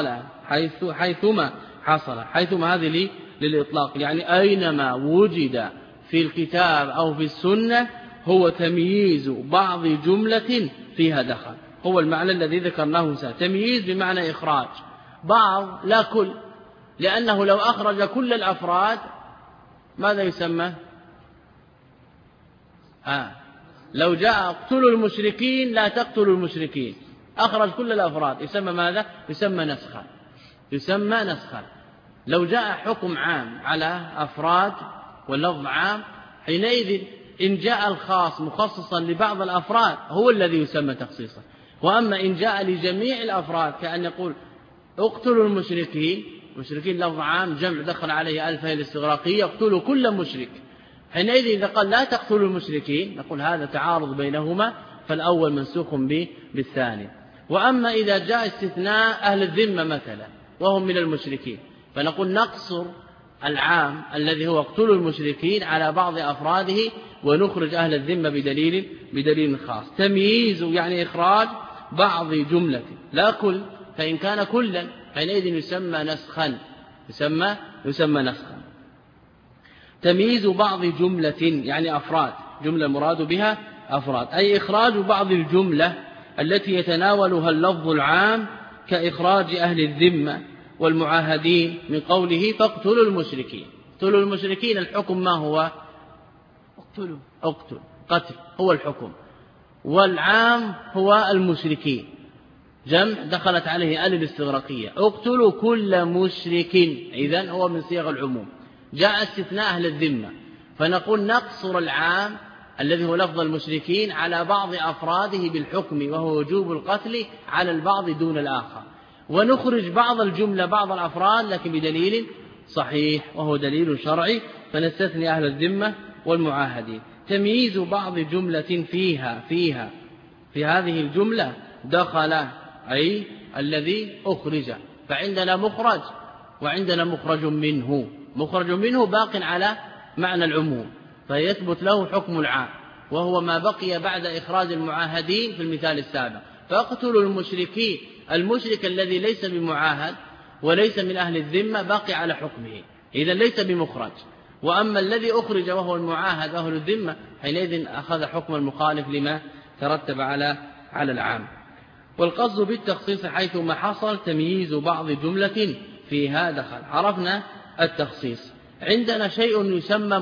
حصل، حيثما هذه للإطلاق، يعني أينما وجد في الكتاب أو في السنة هو تمييز بعض جملة فيها دخل، هو المعنى الذي ذكرناه تمييز بمعنى إخراج بعض لا كل، لأنه لو أخرج كل الأفراد ماذا يسمى؟ لو جاء اقتلوا المشركين لا تقتلوا المشركين، أخرج كل الأفراد، يسمى ماذا؟ يسمى نسخا. لو جاء حكم عام على أفراد واللفظ عام حينئذ إن جاء الخاص مخصصا لبعض الأفراد هو الذي يسمى تخصيصا. وأما إن جاء لجميع الأفراد كأن يقول اقتلوا المشركين، مشركين لفظ عام جمع دخل عليه ألف هي الاستغراقية، اقتلوا كل مشرك. حينئذ إذا قال لا تقتلوا المشركين نقول هذا تعارض بينهما، فالأول منسوخ بالثاني. وأما إذا جاء استثناء أهل الذمة مثلا وهم من المشركين فنقول نقصر العام الذي هو اقتلوا المشركين على بعض أفراده ونخرج أهل الذمة بدليل خاص. تمييز يعني إخراج بعض جملة لا كل، فإن كان كلا حينئذ يسمى نسخا، يسمى نسخا. تمييز بعض جملة يعني أفراد، جملة مراد بها أفراد، أي إخراج بعض الجملة التي يتناولها اللفظ العام كإخراج أهل الذمة والمعاهدين من قوله فاقتلوا المشركين. اقتلوا المشركين الحكم ما هو؟ اقتل، قتل هو الحكم، والعام هو المشركين جمع دخلت عليه آل الاستغراقية، اقتلوا كل مشرك، إذن هو من صيغ العموم. جاء استثناء أهل الذمة فنقول نقصر العام الذي هو لفظ المشركين على بعض أفراده بالحكم وهو وجوب القتل على البعض دون الآخر، ونخرج بعض الجملة بعض الأفراد لكن بدليل صحيح وهو دليل شرعي، فنستثني أهل الذمة والمعاهدين. تمييز بعض جملة فيها في هذه الجملة دخل أي الذي أخرج، فعندنا مخرج وعندنا مخرج منه باق على معنى العموم فيثبت له حكم العام، وهو ما بقي بعد إخراج المعاهدين في المثال السابق. فاقتلوا المشركين، المشرك الذي ليس بمعاهد وليس من أهل الذمة باقي على حكمه، إذن ليس بمخرج. وأما الذي أخرج وهو المعاهد أهل الذمة حينئذ أخذ حكم المخالف لما ترتب على العام. والقصد بالتخصيص حيثما حصل تمييز بعض جملة فيها دخل. عرفنا التخصيص. عندنا شيء يسمى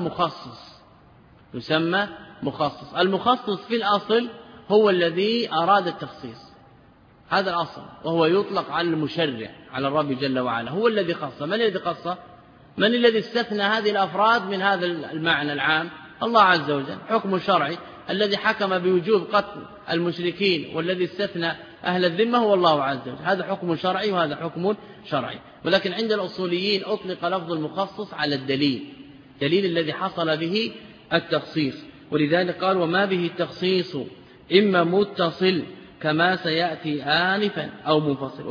مخصص. المخصص في الأصل هو الذي أراد التخصيص، هذا الأصل، وهو يطلق على المشرع على الرب جل وعلا، هو الذي خص. من الذي خص؟ من الذي استثنى هذه الأفراد من هذا المعنى العام؟ الله عز وجل حكم شرعي الذي حكم بوجوب قتل المشركين والذي استثنى أهل الذمة هو الله عز وجل. هذا حكم شرعي وهذا حكم شرعي. ولكن عند الأصوليين أطلق لفظ المخصص على الدليل الذي حصل به التخصيص، ولذلك قال وما به التخصيص إما متصل كما سيأتي آنفا أو منفصل.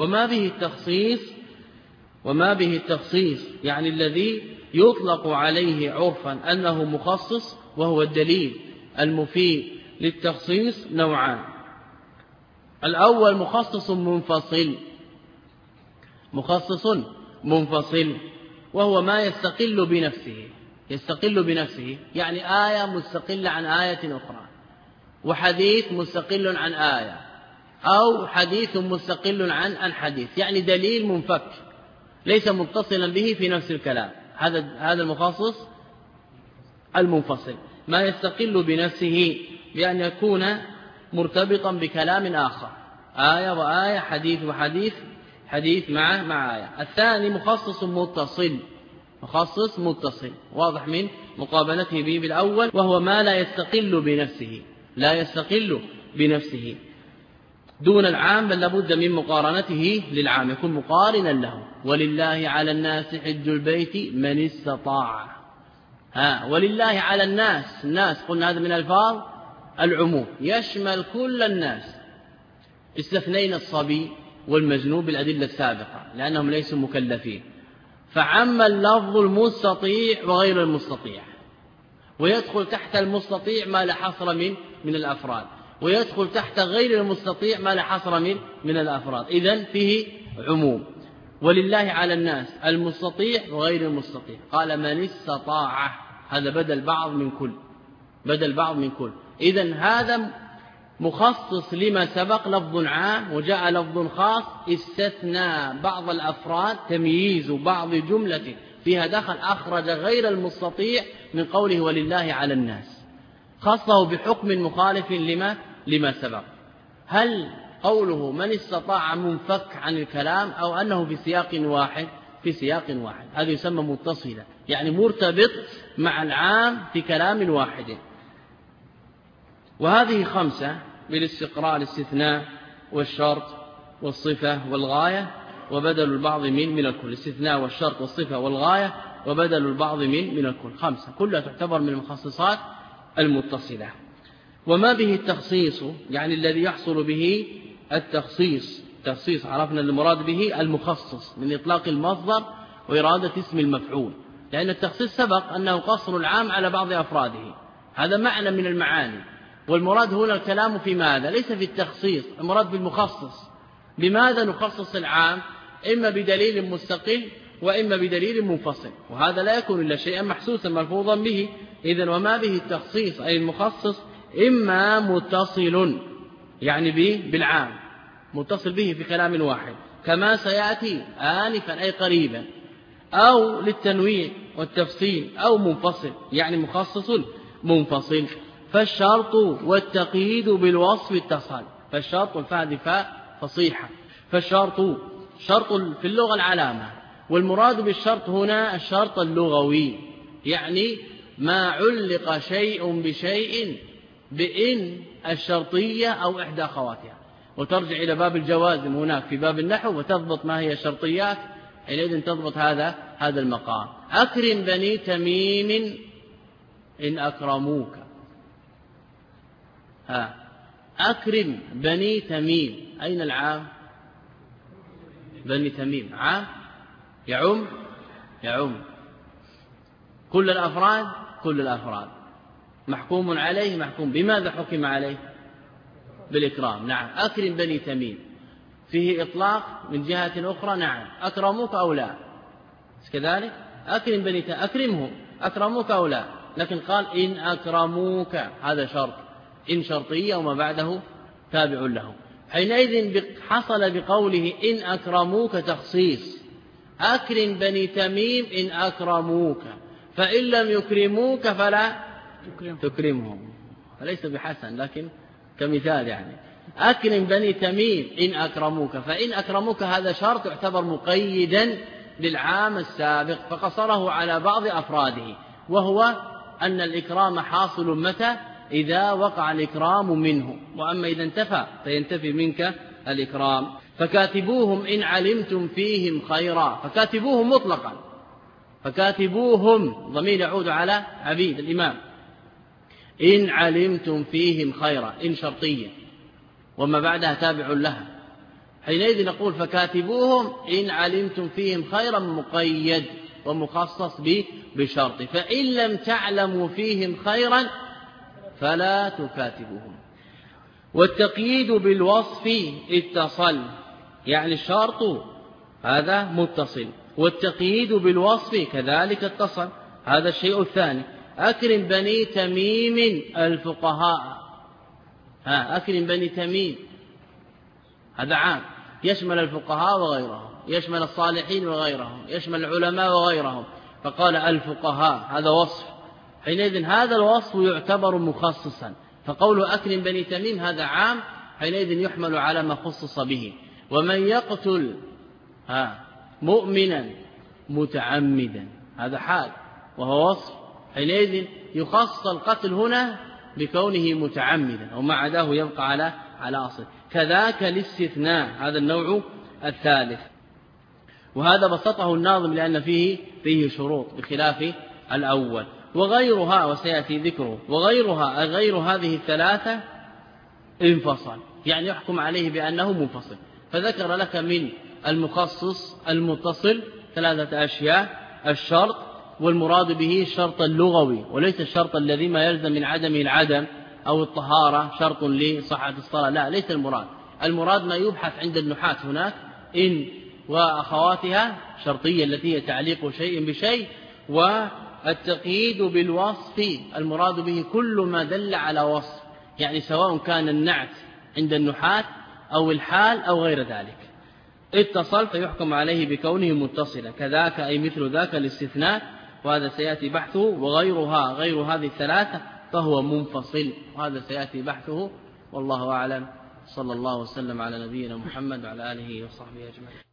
وما به التخصيص يعني الذي يطلق عليه عرفا أنه مخصص وهو الدليل المفيد للتخصيص نوعان. الأول مخصص منفصل وهو ما يستقل بنفسه يعني آية مستقلة عن آية أخرى، وحديث مستقل عن آية، أو حديث مستقل عن حديث، يعني دليل منفك ليس متصلا به في نفس الكلام. هذا المخصص المنفصل، ما يستقل بنفسه بأن يكون مرتبطا بكلام آخر، آية وآية، حديث وحديث، حديث مع آية. الثاني مخصص متصل واضح من مقابلته به بالأول، وهو ما لا يستقل بنفسه دون العام، بل لابد من مقارنته للعام، يكون مقارنا له. ولله على الناس حج البيت من استطاع. ولله على الناس قلنا هذا من ألفاظ العموم يشمل كل الناس، استثنينا الصبي والمجنون بالأدلة السابقة لأنهم ليسوا مكلفين، فعم اللفظ المستطيع وغير المستطيع، ويدخل تحت المستطيع ما لا حصر من الأفراد، ويدخل تحت غير المستطيع ما لا حصر من الأفراد. إذن فيه عموم. ولله على الناس المستطيع وغير المستطيع، قال من استطاع، هذا بدل بعض من كل. إذن هذا مخصص لما سبق، لفظ عام وجاء لفظ خاص استثنى بعض الأفراد، تمييز بعض جملة فيها دخل أخرج غير المستطيع من قوله ولله على الناس، خصه بحكم مخالف لما سبق. هل قوله من استطاع منفك عن الكلام أو أنه في سياق واحد؟ هذا يسمى متصلا، يعني مرتبط مع العام في كلام واحد. وهذه 5 بالاستقراء: الاستثناء والشرط والصفة والغاية وبدل البعض من الكل. الاستثناء والشرط والصفة والغاية وبدل البعض من الكل، 5 كلها تعتبر من المخصصات المتصلة. وما به التخصيص يعني الذي يحصل به التخصيص. عرفنا المراد به المخصص من إطلاق المصدر وإرادة اسم المفعول، لأن التخصيص سبق أنه قصر العام على بعض أفراده، هذا معنى من المعاني. والمراد هنا الكلام في ماذا؟ ليس في التخصيص، المراد بالمخصص. بماذا نخصص العام؟ إما بدليل مستقل وإما بدليل منفصل، وهذا لا يكون إلا شيئا محسوسا ملفوظا به. إذن وما به التخصيص أي المخصص إما متصل يعني بالعام، متصل به في كلام واحد كما سيأتي آنفا أي قريبا، أو للتنويع والتفصيل، أو منفصل يعني مخصص منفصل. فالشرط والتقييد بالوصف اتصل. فالشرط والفاء فاء فصيحة. فالشرط شرط في اللغة العلامة، والمراد بالشرط هنا الشرط اللغوي، يعني ما علق شيء بشيء بإن الشرطية أو إحدى أخواتها. وترجع إلى باب الجوازم هناك في باب النحو وتضبط ما هي الشرطيات، حينئذ تضبط هذا المقام. أكرم بني تميم إن أكرموك. أكرم بني تميم، أين العام؟ بني تميم عام يعم كل الأفراد. محكوم عليه، محكوم بماذا حكم عليه؟ بالإكرام. نعم. أكرم بني تميم فيه إطلاق من جهة أخرى. نعم. أكرموك أو لا كذلك؟ أكرم بني تميم أكرمهم، أكرموك أو لا، لكن قال إن أكرموك، هذا شرط، إن شرطية وما بعده تابع له. حينئذ حصل بقوله إن أكرموك تخصيص. أكرم بني تميم إن أكرموك، فإن لم يكرموك فلا تكرمهم، فليس بحسن لكن كمثال يعني. أكرم بني تميم إن أكرموك، فإن أكرموك هذا شرط يعتبر مقيدا للعام السابق، فقصره على بعض أفراده، وهو أن الإكرام حاصل متى؟ إذا وقع الإكرام منه، وأما إذا انتفى فينتفي منك الإكرام. فكاتبوهم إن علمتم فيهم خيرا، فكاتبوهم مطلقا، فكاتبوهم ضمير يعود على عبيد الإمام. إن علمتم فيهم خيرا، إن شرطية وما بعدها تابع لها، حينئذ نقول فكاتبوهم إن علمتم فيهم خيرا مقيد ومخصص بشرط، فإن لم تعلموا فيهم خيرا فلا تكاتبوهم. والتقييد بالوصف اتصل، يعني الشرط هذا متصل، والتقييد بالوصف كذلك اتصل، هذا الشيء الثاني. أكرم بني تميم الفقهاء، أكرم بني تميم هذا عام، يشمل الفقهاء وغيرهم، يشمل الصالحين وغيرهم، يشمل العلماء وغيرهم، فقال الفقهاء هذا وصف، حينئذ هذا الوصف يعتبر مخصصا، فقول أكرم بني تميم هذا عام، حينئذ يحمل على ما خصص به. ومن يقتل مؤمنا متعمدا هذا حال وهو وصف، حينئذ يخص القتل هنا بكونه متعمدا، وما عداه يبقى على أصل. كذاك الاستثناء هذا النوع الثالث، وهذا بسطه الناظم لأن فيه شروط بخلاف الأول. وغيرها وسيأتي ذكره، وغيرها غير هذه الثلاثة انفصل، يعني يحكم عليه بأنه منفصل. فذكر لك من المخصص المتصل 3 أشياء: الشرط، والمراد به الشرط اللغوي وليس الشرط الذي ما يلزم من عدمه العدم أو الطهارة شرط لصحة الصلاة، لا، ليس المراد ما يبحث عند النحاة هناك إن وأخواتها شرطية التي هي تعليق شيء بشيء. والتقييد بالوصف المراد به كل ما دل على وصف، يعني سواء كان النعت عند النحاة أو الحال أو غير ذلك. اتصل فيحكم عليه بكونه متصلا، كذاك أي مثل ذاك الاستثناء، وهذا سيأتي بحثه. وغيرها غير هذه الثلاثة فهو منفصل، وهذا سيأتي بحثه. والله أعلم. صلى الله وسلم على نبينا محمد وعلى آله وصحبه أجمعين.